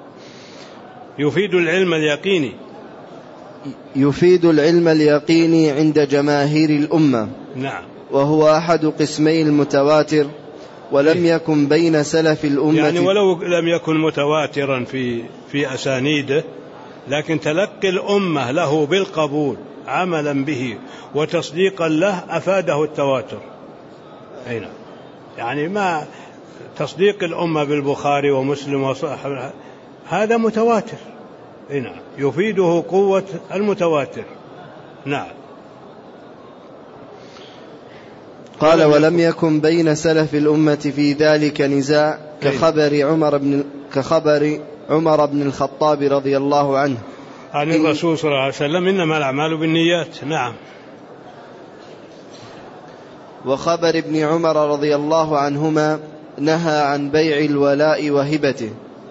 يفيد العلم اليقيني يفيد العلم اليقيني عند جماهير الأمة. نعم. وهو أحد قسمي المتواتر، ولم يكن بين سلف الأمة، يعني ولو لم يكن متواترا في في أسانيده، لكن تلقي الأمة له بالقبول عملا به وتصديقا له أفاده التواتر. هنا يعني ما تصديق الأمة بالبخاري ومسلم وصحيح هذا متواتر، هنا يفيده قوة المتواتر. نعم. قال ولم يكن بين سلف الأمة في ذلك نزاع كخبر عمر بن كخبر عمر بن الخطاب رضي الله عنه عن الرسول صلى الله عليه وسلم إنما الأعمال بالنيات. نعم. وخبر ابن عمر رضي الله عنهما نهى عن بيع الولاء وهبته.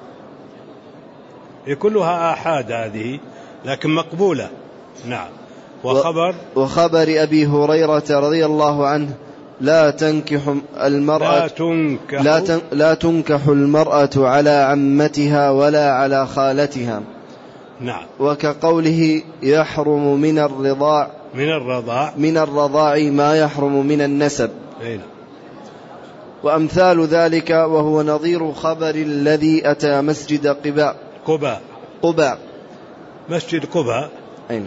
كلها آحاد هذه لكن مقبولة. نعم. وخبر وخبر أبي هريرة رضي الله عنه لا تنكح المرأة لا تنكح, لا, تن لا تنكح المرأة على عمتها ولا على خالتها. نعم. وكقوله يحرم من الرضاع من الرضاع من الرضاع ما يحرم من النسب. أين. وأمثال ذلك، وهو نظير خبر الذي أتى مسجد قباء قباء قباء مسجد قباء. أين.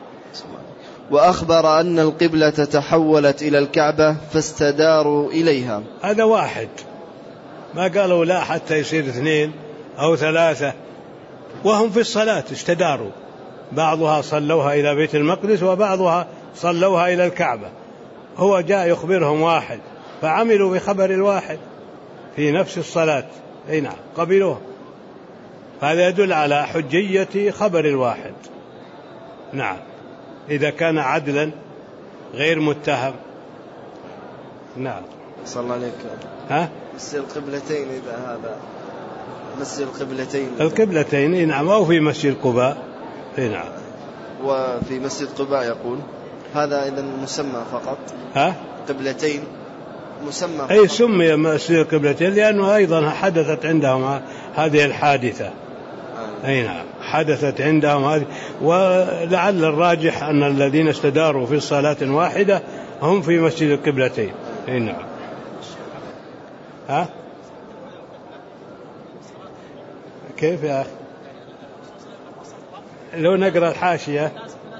وأخبر أن القبلة تحولت إلى الكعبة فاستداروا إليها. هذا واحد، ما قالوا لا حتى يصير اثنين أو ثلاثة، وهم في الصلاة استداروا، بعضها صلوها إلى بيت المقدس وبعضها صلوها إلى الكعبة. هو جاء يخبرهم واحد فعملوا بخبر الواحد في نفس الصلاة. أي نعم قبلوه. هذا يدل على حجية خبر الواحد. نعم إذا كان عدلا غير متهم. نعم. صلى الله عليك. ها؟ مسجد القبلتين إذا هذا مسجد القبلتين القبلتين. نعم. أو في مسجد قباء. نعم. وفي مسجد قباء يقول هذا إذا مسمى فقط. ها؟ قبلتين مسمى فقط. أي سمي مسجد القبلتين لأنه أيضا حدثت عندهم هذه الحادثة. أي نعم حدثت عندهم هذه. ولعل الراجح أن الذين استداروا في صلاة واحدة هم في مسجد القبلتين. أي نعم. ها؟ كيف يا أخي؟ لو نقرأ الحاشية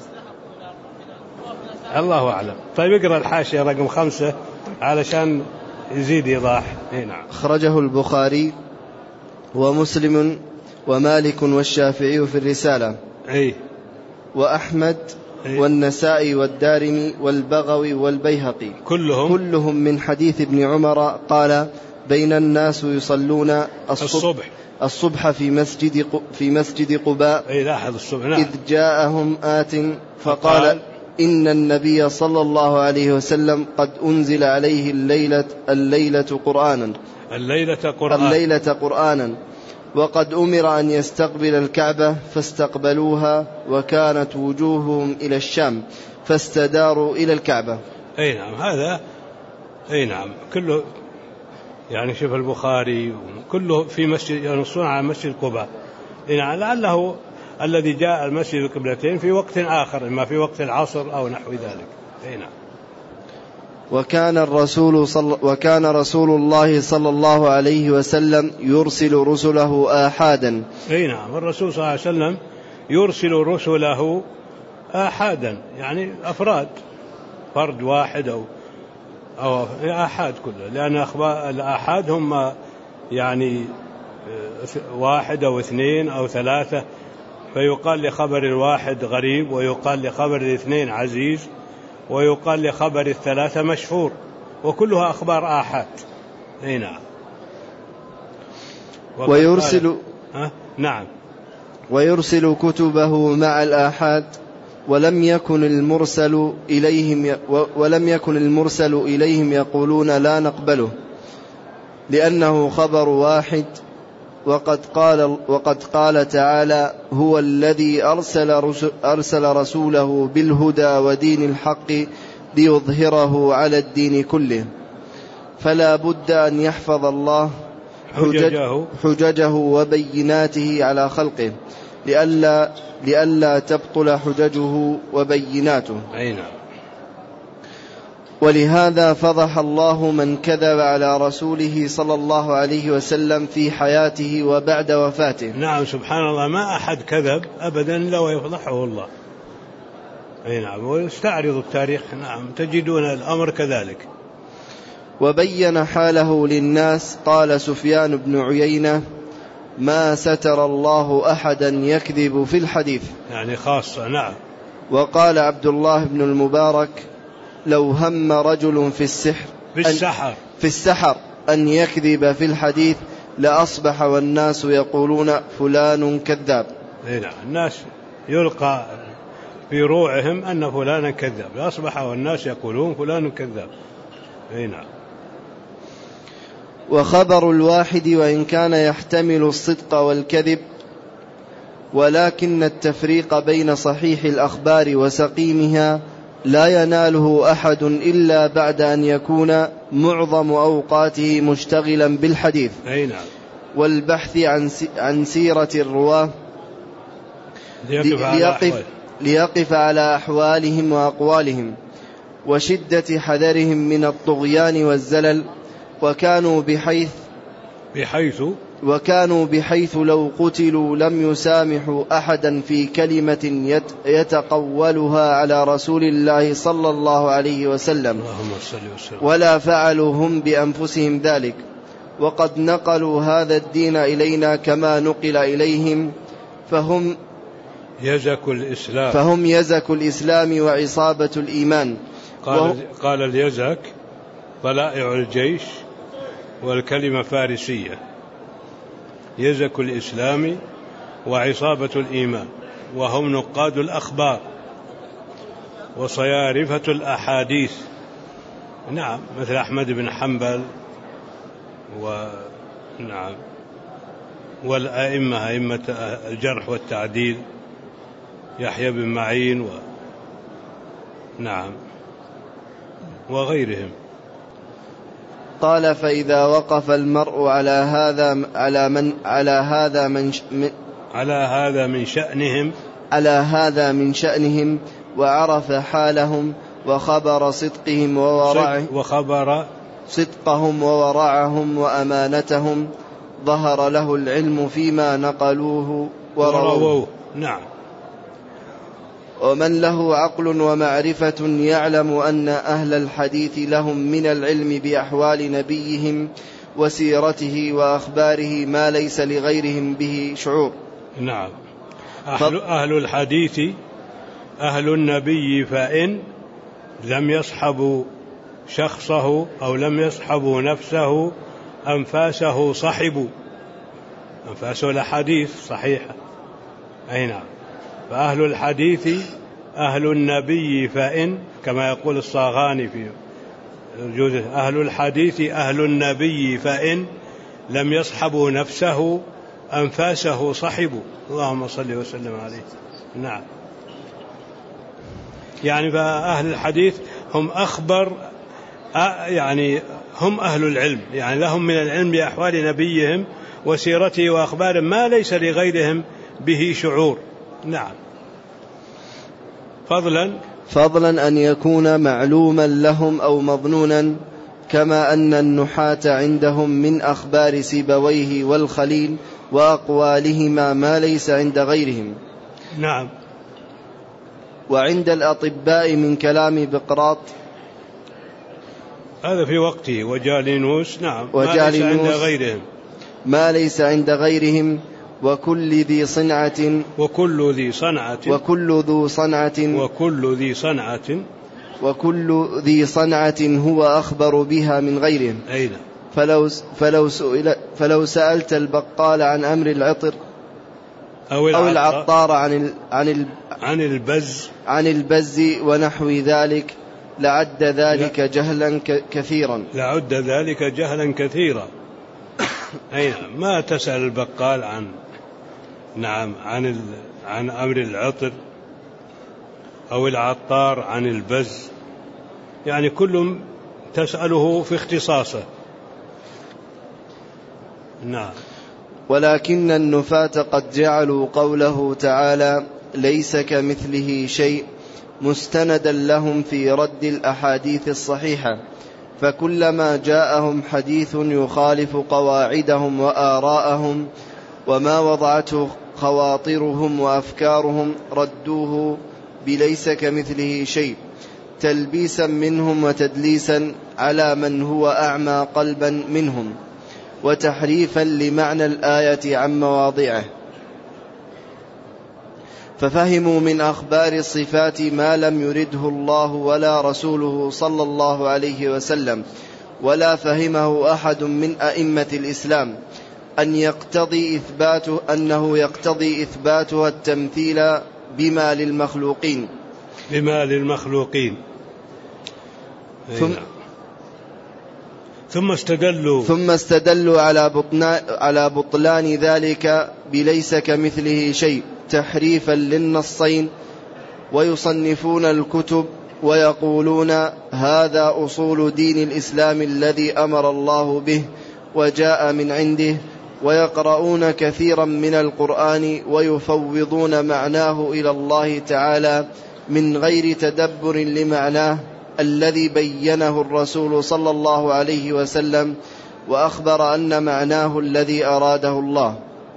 الله أعلم. طيب اقرأ الحاشية رقم خمسة علشان يزيد إيضاح. نعم. أخرجه البخاري ومسلم ومالك والشافعي في الرسالة. أي. وأحمد أي. والنسائي والدارمي والبغوي والبيهقي كلهم كلهم من حديث ابن عمر قال بين الناس يصلون الصبح, الصبح. الصبح في مسجد في مسجد قباء. أي لاحظ الصبح. نعم. إذ جاءهم آت فقال, فقال إن النبي صلى الله عليه وسلم قد أنزل عليه الليلة الليلة قرآنا الليلة قرآن الليلة قرآنا وقد أمر أن يستقبل الكعبة فاستقبلوها وكانت وجوههم إلى الشام فاستداروا إلى الكعبة. أي نعم. هذا أي نعم كله يعني شوف البخاري كله في مسجد ينصون على مسجد قباء. يعني لعله الذي جاء المسجد القبلتين في وقت آخر، إما في وقت العصر أو نحو ذلك. أي نعم. وكان الرسول صل وكان رسول الله صلى الله عليه وسلم يرسل رسله آحادا. أي نعم. الرسول صلى الله عليه وسلم يرسل رسله آحادا، يعني أفراد، فرد واحد أو أو آحاد كله، لأن أخبار الآحاد هم يعني واحد أو اثنين أو ثلاثة، فيقال لخبر الواحد غريب، ويقال لخبر الاثنين عزيز، ويقال لخبر الثلاثة مشهور، وكلها أخبار آحاد. أي نعم. ويرسل أه؟ نعم. ويرسل كتبه مع الآحاد ولم يكن المرسل إليهم ولم يكن المرسل إليهم يقولون لا نقبله لأنه خبر واحد. وقد قال وقد قال تعالى هو الذي أرسل رسل أرسل رسوله بالهدى ودين الحق ليظهره على الدين كله. فلا بد أن يحفظ الله حججه, حججه وبيناته على خلقه، لئلا, لئلا تبطل حججه وبيناته. أي نعم. ولهذا فضح الله من كذب على رسوله صلى الله عليه وسلم في حياته وبعد وفاته. نعم سبحان الله، ما أحد كذب أبدا لو يفضحه الله. أي نعم. واستعرض التاريخ، نعم تجدون الأمر كذلك. وبين حاله للناس. قال سفيان بن عيينة: ما ستر الله أحدا يكذب في الحديث، يعني خاصة. نعم. وقال عبد الله بن المبارك: لو هم رجل في السحر في السحر في السحر أن يكذب في الحديث لأصبح والناس يقولون فلان كذاب. نعم. الناس يلقى في روعهم أن فلانا كذاب، لأصبح والناس يقولون فلان كذاب. نعم. وخبر الواحد وإن كان يحتمل الصدق والكذب، ولكن التفريق بين صحيح الأخبار وسقيمها لا يناله أحد إلا بعد أن يكون معظم أوقاته مشتغلا بالحديث. أي نعم. والبحث عن عن سيرة الرواة ليقف على, ليقف, ليقف على أحوالهم وأقوالهم وشدة حذرهم من الطغيان والزلل. وكانوا بحيث بحيث وكانوا بحيث لو قتلوا لم يسامحوا أحدا في كلمة يتقولها على رسول الله صلى الله عليه وسلم، ولا فعلوا هم بأنفسهم ذلك. وقد نقلوا هذا الدين إلينا كما نقل إليهم، فهم يزك الإسلام فهم يزك الإسلام وعصابة الإيمان. قال, قال اليزك طلائع الجيش، والكلمة فارسية. يزك الإسلام وعصابة الإيمان، وهم نقاد الأخبار وصيارفة الأحاديث. نعم، مثل أحمد بن حنبل ونعم والأئمة أئمة الجرح والتعديل، يحيى بن معين و... نعم وغيرهم. قال: فإذا وقف المرء على هذا على من على هذا من من على هذا من شأنهم على هذا من شأنهم وعرف حالهم وخبر صدقهم وورعهم وخبر صدقهم وورعهم وأمانتهم، ظهر له العلم فيما نقلوه ورووه. نعم. ومن له عقل ومعرفة يعلم أن أهل الحديث لهم من العلم بأحوال نبيهم وسيرته وأخباره ما ليس لغيرهم به شعور. نعم. أهل, أهل الحديث أهل النبي، فإن لم يصحبوا شخصه أو لم يصحبوا نفسه أنفاسه صحبوا. أنفاسه الحديث صحيحة. أي نعم. فأهل الحديث أهل النبي، فإن كما يقول الصاغاني في جوزه: أهل الحديث أهل النبي، فإن لم يصحبوا نفسه أنفاسه صحبوا. اللهم صل وسلم عليه. نعم. يعني فأهل الحديث هم أخبر، يعني هم أهل العلم، يعني لهم من العلم بأحوال نبيهم وسيرته وأخباره ما ليس لغيرهم به شعور. نعم. فضلا فضلا أن يكون معلوما لهم أو مظنونا، كما أن النحاة عندهم من أخبار سيبويه والخليل وأقوالهما ما ليس عند غيرهم. نعم. وعند الأطباء من كلام بقراط، هذا في وقته، وجالينوس. نعم. وجالينوس ما ليس عند غيرهم ما ليس عند غيرهم وكل ذي صنعة وكل ذي صنعة وكل ذو صنعة وكل ذي صنعة وكل ذي صنعة هو أخبر بها من غيرهم. أين؟ فلو فلو سئل فلو سألت البقال عن أمر العطر أو, أو العطار عن ال عن ال عن البز عن البز ونحو ذلك لعد ذلك لا. جهلا كثيرا لعد ذلك جهلا كثيرا. أي نعم. ما تسأل البقال عن نعم عن ال... عن أمر العطر أو العطار عن البز، يعني كل تسأله في اختصاصه. نعم. ولكن النفاة قد جعلوا قوله تعالى ليس كمثله شيء مستندا لهم في رد الأحاديث الصحيحة، فكلما جاءهم حديث يخالف قواعدهم وآراءهم وما وضعته خواطرهم وأفكارهم ردوه بليس كمثله شيء، تلبيسا منهم وتدليسا على من هو أعمى قلبا منهم، وتحريفا لمعنى الآية عن مواضعه، ففهموا من أخبار الصفات ما لم يرده الله ولا رسوله صلى الله عليه وسلم، ولا فهمه أحد من أئمة الإسلام، أن يقتضي إثباته أنه يقتضي إثباتها التمثيل بما للمخلوقين بما للمخلوقين ثم, ثم استدلوا ثم استدلوا على بطلان, على بطلان ذلك بليس كمثله شيء تحريفا للنصين، ويصنفون الكتب ويقولون هذا أصول دين الإسلام الذي أمر الله به وجاء من عنده، ويقرؤون كثيرا من القرآن ويفوضون معناه إلى الله تعالى من غير تدبر لمعناه الذي بينه الرسول صلى الله عليه وسلم وأخبر أن معناه الذي أراده الله.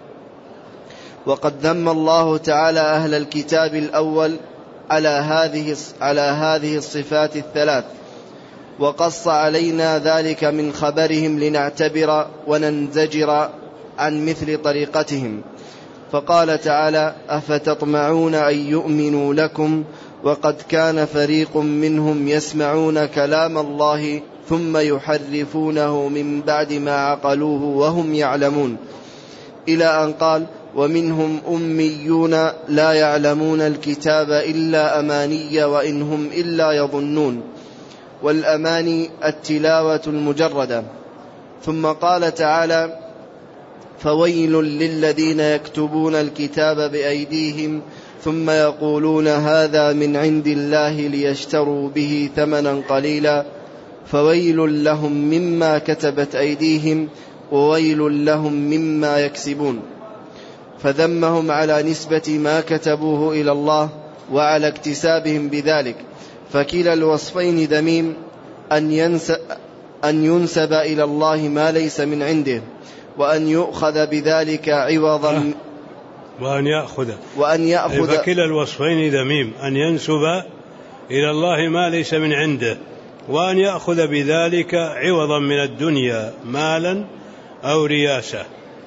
وقد ذم الله تعالى أهل الكتاب الأول على هذه على هذه الصفات الثلاث، وقص علينا ذلك من خبرهم لنعتبر وننزجر عن مثل طريقتهم، فقال تعالى أفتطمعون أن يؤمنوا لكم وقد كان فريق منهم يسمعون كلام الله ثم يحرفونه من بعد ما عقلوه وهم يعلمون، إلى أن قال ومنهم أميون لا يعلمون الكتاب إلا أماني وإن هم إلا يظنون، والأماني التلاوة المجردة. ثم قال تعالى فويل للذين يكتبون الكتاب بأيديهم ثم يقولون هذا من عند الله ليشتروا به ثمنا قليلا فويل لهم مما كتبت أيديهم وويل لهم مما يكسبون، فذمهم على نسبة ما كتبوه إلى الله وعلى اكتسابهم بذلك، فكلا الوصفين ذميم، أن ينسب, أن ينسب إلى الله ما ليس من عنده، وأن يؤخذ بذلك عوضا وأن يأخذ وأن يأخذ فكلا الوصفين ذميم، أن ينسب إلى الله ما ليس من عنده، وأن يأخذ بذلك عوضا من الدنيا مالا أو رياسة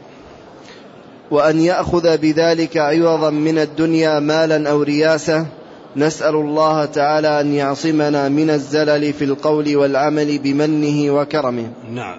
وأن يأخذ بذلك عوضا من الدنيا مالا أو رياسة. نسأل الله تعالى أن يعصمنا من الزلل في القول والعمل بمنه وكرمه. نعم.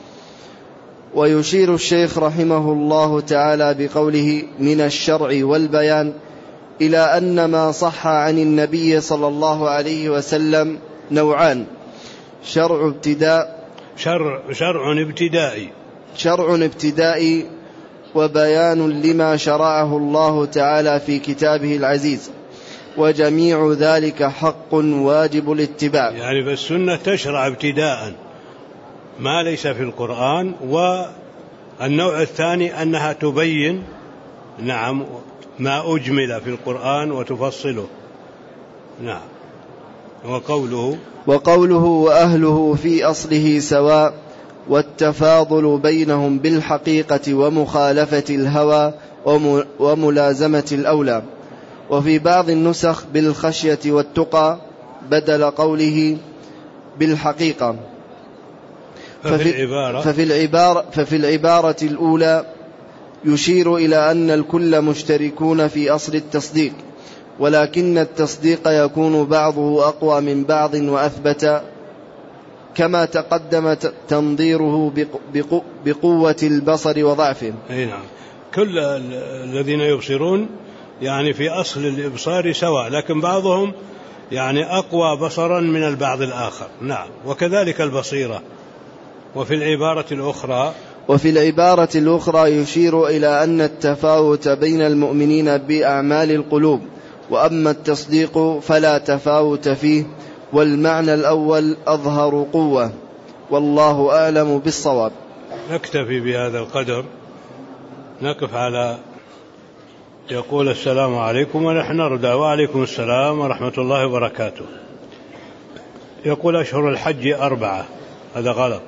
ويشير الشيخ رحمه الله تعالى بقوله من الشرع والبيان إلى أن ما صح عن النبي صلى الله عليه وسلم نوعان: شرع ابتداء شرع, شرع ابتدائي شرع ابتدائي وبيان لما شرعه الله تعالى في كتابه العزيز، وجميع ذلك حق واجب الاتباع. يعني بالسنة تشرع ابتداء ما ليس في القرآن، والنوع الثاني أنها تبين نعم ما أجمل في القرآن وتفصله. نعم. وقوله وقوله وأهله في أصله سواء، والتفاضل بينهم بالحقيقة ومخالفة الهوى وملازمة الأولى. وفي بعض النسخ بالخشية والتقى بدل قوله بالحقيقة. ففي العبارة, ففي العبارة, ففي العبارة الأولى يشير إلى أن الكل مشتركون في أصل التصديق، ولكن التصديق يكون بعضه أقوى من بعض وأثبت، كما تقدم تنظيره بقوة البصر وضعفه. أي نعم. كل الذين يبصرون يعني في أصل الإبصار سواء، لكن بعضهم يعني أقوى بصرا من البعض الآخر. نعم. وكذلك البصيرة. وفي العبارة الأخرى وفي العبارة الأخرى يشير إلى أن التفاوت بين المؤمنين بأعمال القلوب، وأما التصديق فلا تفاوت فيه، والمعنى الأول أظهر قوة، والله أعلم بالصواب. نكتفي بهذا القدر، نقف على يقول السلام عليكم ونحن نرد. وعليكم السلام ورحمة الله وبركاته. يقول أشهر الحج أربعة، هذا غلط،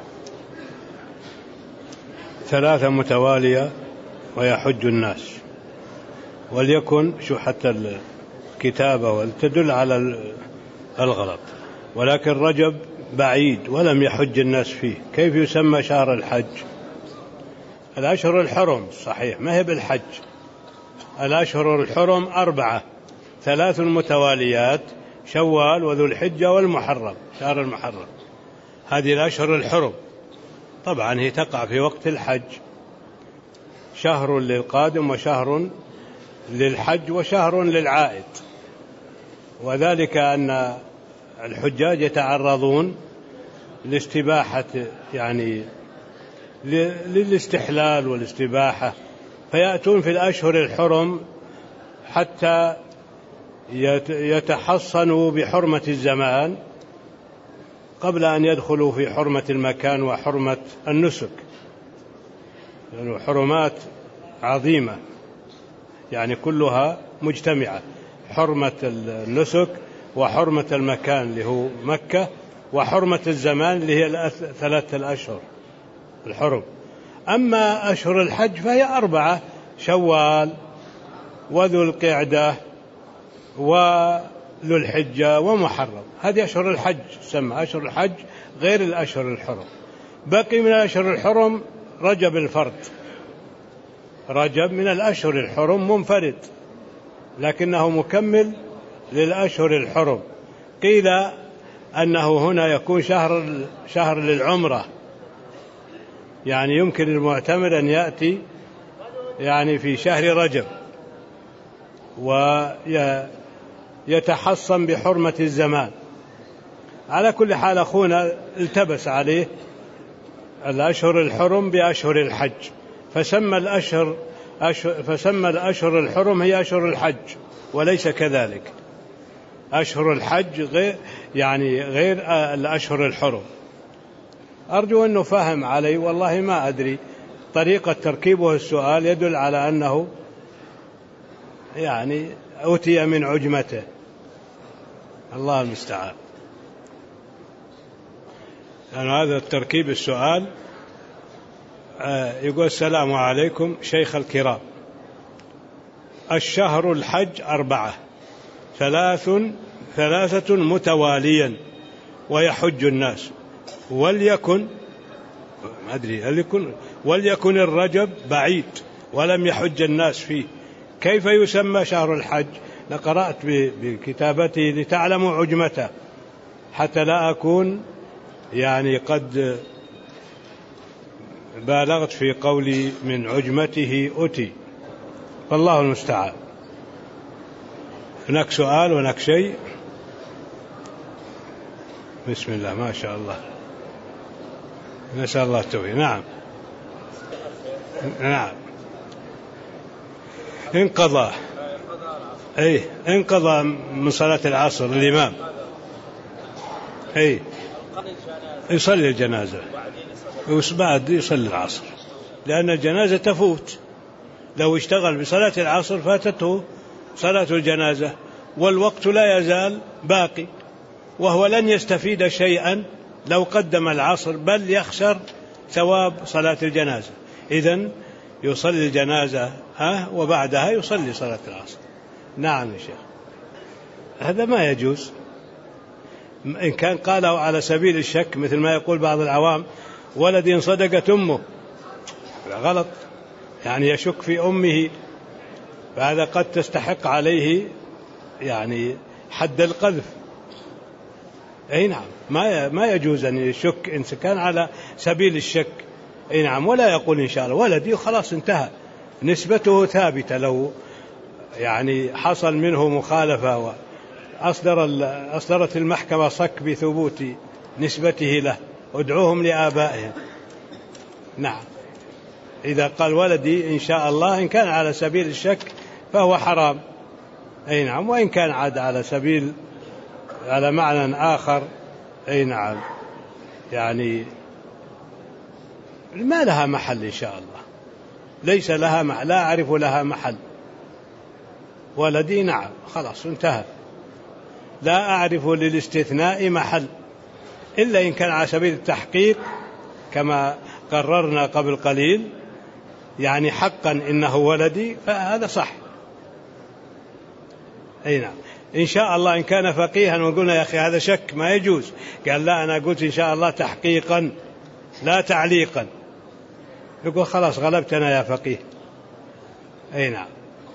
ثلاثة متوالية ويحج الناس. وليكن شو حتى الكتابة تدل على الغلط، ولكن رجب بعيد ولم يحج الناس فيه، كيف يسمى شهر الحج؟ الأشهر الحرم صحيح ما هي بالحج. الأشهر الحرم أربعة، ثلاث متواليات، شوال وذو الحجة والمحرم، شهر المحرم، هذه الأشهر الحرم. طبعا هي تقع في وقت الحج، شهر للقادم وشهر للحج وشهر للعائد. وذلك أن الحجاج يتعرضون لاستباحة، يعني للاستحلال والاستباحة، فيأتون في الأشهر الحرم حتى يتحصنوا بحرمة الزمان قبل أن يدخلوا في حرمة المكان وحرمة النسك، يعني حرمات عظيمة يعني كلها مجتمعة، حرمة النسك وحرمة المكان اللي هو مكة وحرمة الزمان اللي هي ثلاثة الأشهر الحرم. أما أشهر الحج فهي أربعة، شوال وذو القعدة وذو الحجة ومحرم، هذه أشهر الحج تسمى أشهر الحج غير الأشهر الحرم. بقي من الأشهر الحرم رجب الفرد، رجب من الأشهر الحرم منفرد لكنه مكمل للأشهر الحرم. قيل أنه هنا يكون شهر شهر للعمرة، يعني يمكن للمعتمر أن يأتي يعني في شهر رجب ويتحصن بحرمة الزمان. على كل حال أخونا التبس عليه الأشهر الحرم بأشهر الحج، فسمى الأشهر فسمى الأشهر الحرم هي أشهر الحج، وليس كذلك. أشهر الحج غير يعني غير الأشهر الحرم. أرجو أنه فهم علي، والله ما أدري، طريقة تركيبه السؤال يدل على أنه يعني أوتي من عجمته، الله المستعان. يعني هذا التركيب السؤال. يقول السلام عليكم شيخ الكرام، الشهر الحج أربعة، ثلاث ثلاثة متواليا ويحج الناس، وليكن ما أدري وليكن, وليكن الرجب بعيد ولم يحج الناس فيه، كيف يسمى شهر الحج؟ لقرأت بكتابته لتعلموا عجمته حتى لا أكون يعني قد بالغت في قولي من عجمته أتي، فالله المستعان. هناك سؤال وهناك شيء. بسم الله ما شاء الله، نسأل الله التوفيق. نعم نعم انقضى اي انقضى من صلاة العصر الإمام، اي يصلي الجنازة وبعد يصلي العصر، لأن الجنازة تفوت، لو اشتغل بصلاة العصر فاتته صلاة الجنازة، والوقت لا يزال باقي، وهو لن يستفيد شيئا لو قدم العصر، بل يخسر ثواب صلاة الجنازة. إذن يصلي الجنازة ها وبعدها يصلي صلاة العصر. نعم يا شيخ، هذا ما يجوز. إن كان قاله على سبيل الشك مثل ما يقول بعض العوام ولدي صدقت أمه، غلط، يعني يشك في أمه، فهذا قد تستحق عليه يعني حد القذف. أي نعم، ما ما يجوز أن يشك إن كان على سبيل الشك. أي نعم، ولا يقول إن شاء الله ولدي خلاص انتهى، نسبته ثابتة، لو يعني حصل منه مخالفة وأصدر أصدرت المحكمة صك بثبوت نسبته له، ادعوهم لآبائهم. نعم، إذا قال ولدي إن شاء الله إن كان على سبيل الشك فهو حرام. أي نعم، وإن كان عاد على سبيل على معنى آخر أي نعم يعني ما لها محل إن شاء الله. ليس لها محل، لا أعرف لها محل. ولدي نعم خلاص انتهى، لا أعرف للاستثناء محل إلا إن كان على سبيل التحقيق كما قررنا قبل قليل، يعني حقا إنه ولدي فهذا صح. أي نعم إن شاء الله. إن كان فقيها وقلنا يا أخي هذا شك ما يجوز، قال لا أنا قلت إن شاء الله تحقيقا لا تعليقا، يقول خلاص غلبتنا يا فقيه. أي نعم.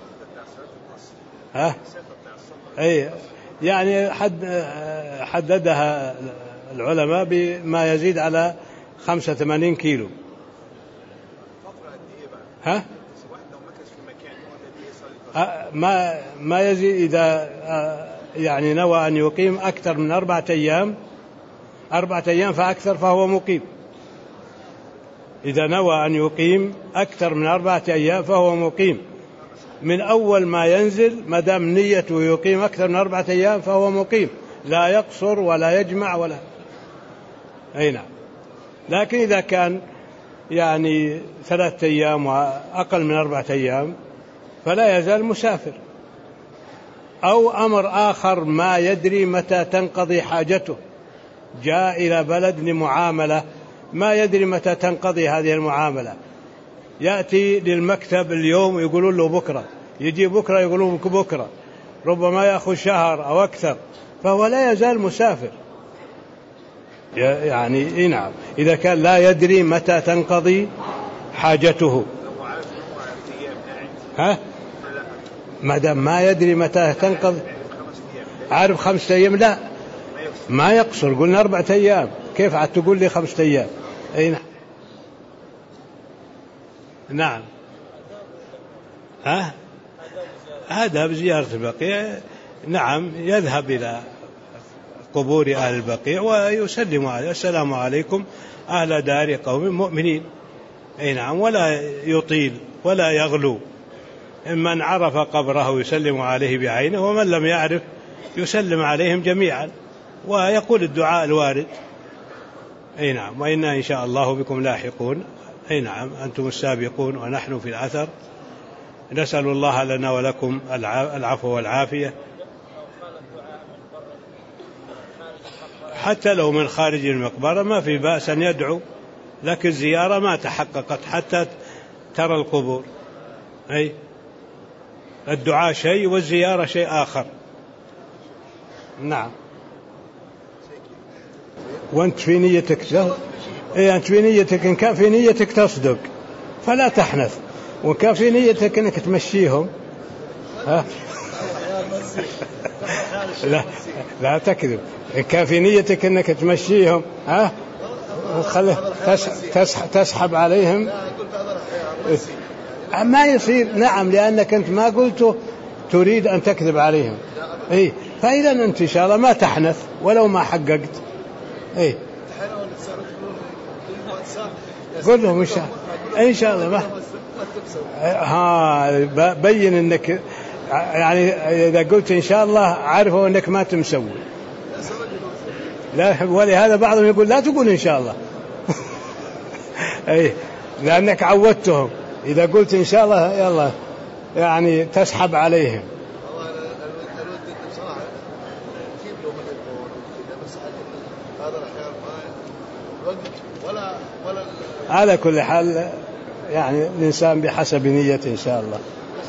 ها؟ أي يعني حد حددها العلماء بما يزيد على خمسة وثمانين كيلو. ها؟ ما ما يزيد إذا يعني نوى أن يقيم أكثر من أربعة أيام أربعة أيام فأكثر فهو مقيم. إذا نوى أن يقيم أكثر من أربعة أيام فهو مقيم من أول ما ينزل، ما دام نيته يقيم أكثر من أربعة أيام فهو مقيم، لا يقصر ولا يجمع ولا. أي نعم. لكن إذا كان يعني ثلاثة أيام وأقل من أربعة أيام فلا يزال مسافر. أو أمر آخر ما يدري متى تنقضي حاجته، جاء إلى بلد لمعاملة ما يدري متى تنقضي هذه المعاملة، يأتي للمكتب اليوم يقولون له بكرة، يجي بكرة يقولون له بكرة، ربما يأخذ شهر أو أكثر، فهو لا يزال مسافر. يعني نعم إذا كان لا يدري متى تنقضي حاجته. ها؟ ما دام ما يدري متى تنقضي، عارف خمسة أيام لا ما يقصر، قلنا أربعة أيام، كيف عاد تقول لي خمسة أيام؟ أي نعم. نعم. ها؟ هذا بزيارة البقيع. نعم يذهب إلى قبور أهل البقيع ويسلم عليه السلام عليكم أهل دار قوم مؤمنين. أي نعم. ولا يطيل ولا يغلو، من عرف قبره يسلم عليه بعينه، ومن لم يعرف يسلم عليهم جميعا ويقول الدعاء الوارد. أي نعم. وإنا إن شاء الله بكم لاحقون. أي نعم أنتم السابقون ونحن في الأثر. نسأل الله لنا ولكم العفو والعافية. حتى لو من خارج المقبرة ما في بأس أن يدعو، لكن الزيارة ما تحققت حتى ترى القبور. أي الدعاء شيء والزيارة شيء آخر. نعم. وانت في نيتك تصدق. إيه أنت في نيتك، إن كان في نيتك تصدق فلا تحنث، وإن كان في نيتك إنك تمشيهم ها لا لا تكذب. إن كان في نيتك إنك تمشيهم ها خلي تسحب, تسحب عليهم ما يصير. نعم لأنك أنت ما قلت تريد أن تكذب عليهم. إيه فإذا أنت إن شاء الله ما تحنث ولو ما حققت. إيه قل لهم إن شاء الله إن شاء الله ما ها بين إنك يعني إذا قلت إن شاء الله عارفوا إنك ما تمسوي. لا ولهذا بعضهم يقول لا تقول إن شاء الله أي لأنك عودتهم، إذا قلت إن شاء الله يلا يعني تسحب عليهم. على كل حال يعني الإنسان بحسب نيته إن شاء الله.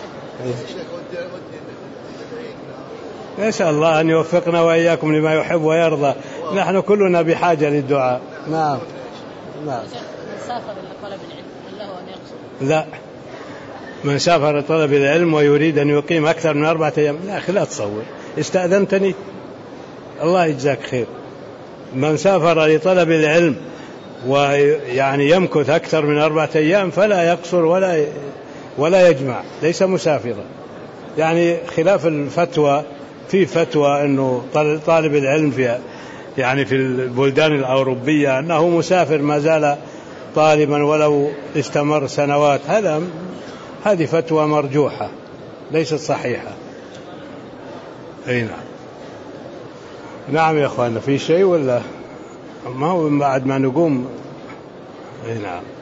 نسأل الله أن يوفقنا وإياكم لما يحب ويرضى. نحن كلنا بحاجة للدعاء. نعم. نعم. من سافر لطلب العلم هل له أن يقصر؟ لا، من سافر لطلب العلم ويريد أن يقيم أكثر من أربعة أيام يا أخي لا تصور، استأذنتني الله يجزاك خير. من سافر لطلب العلم ويعني يمكث أكثر من أربعة أيام فلا يقصر ولا ولا يجمع، ليس مسافرا. يعني خلاف الفتوى، في فتوى أنه طالب العلم في يعني في البلدان الأوروبية أنه مسافر ما زال طالبا ولو استمر سنوات، هذا هذه فتوى مرجوحة ليست صحيحة. أي نعم. نعم يا أخوانا في شيء ولا ما هو بعد ما نقوم؟ أي نعم.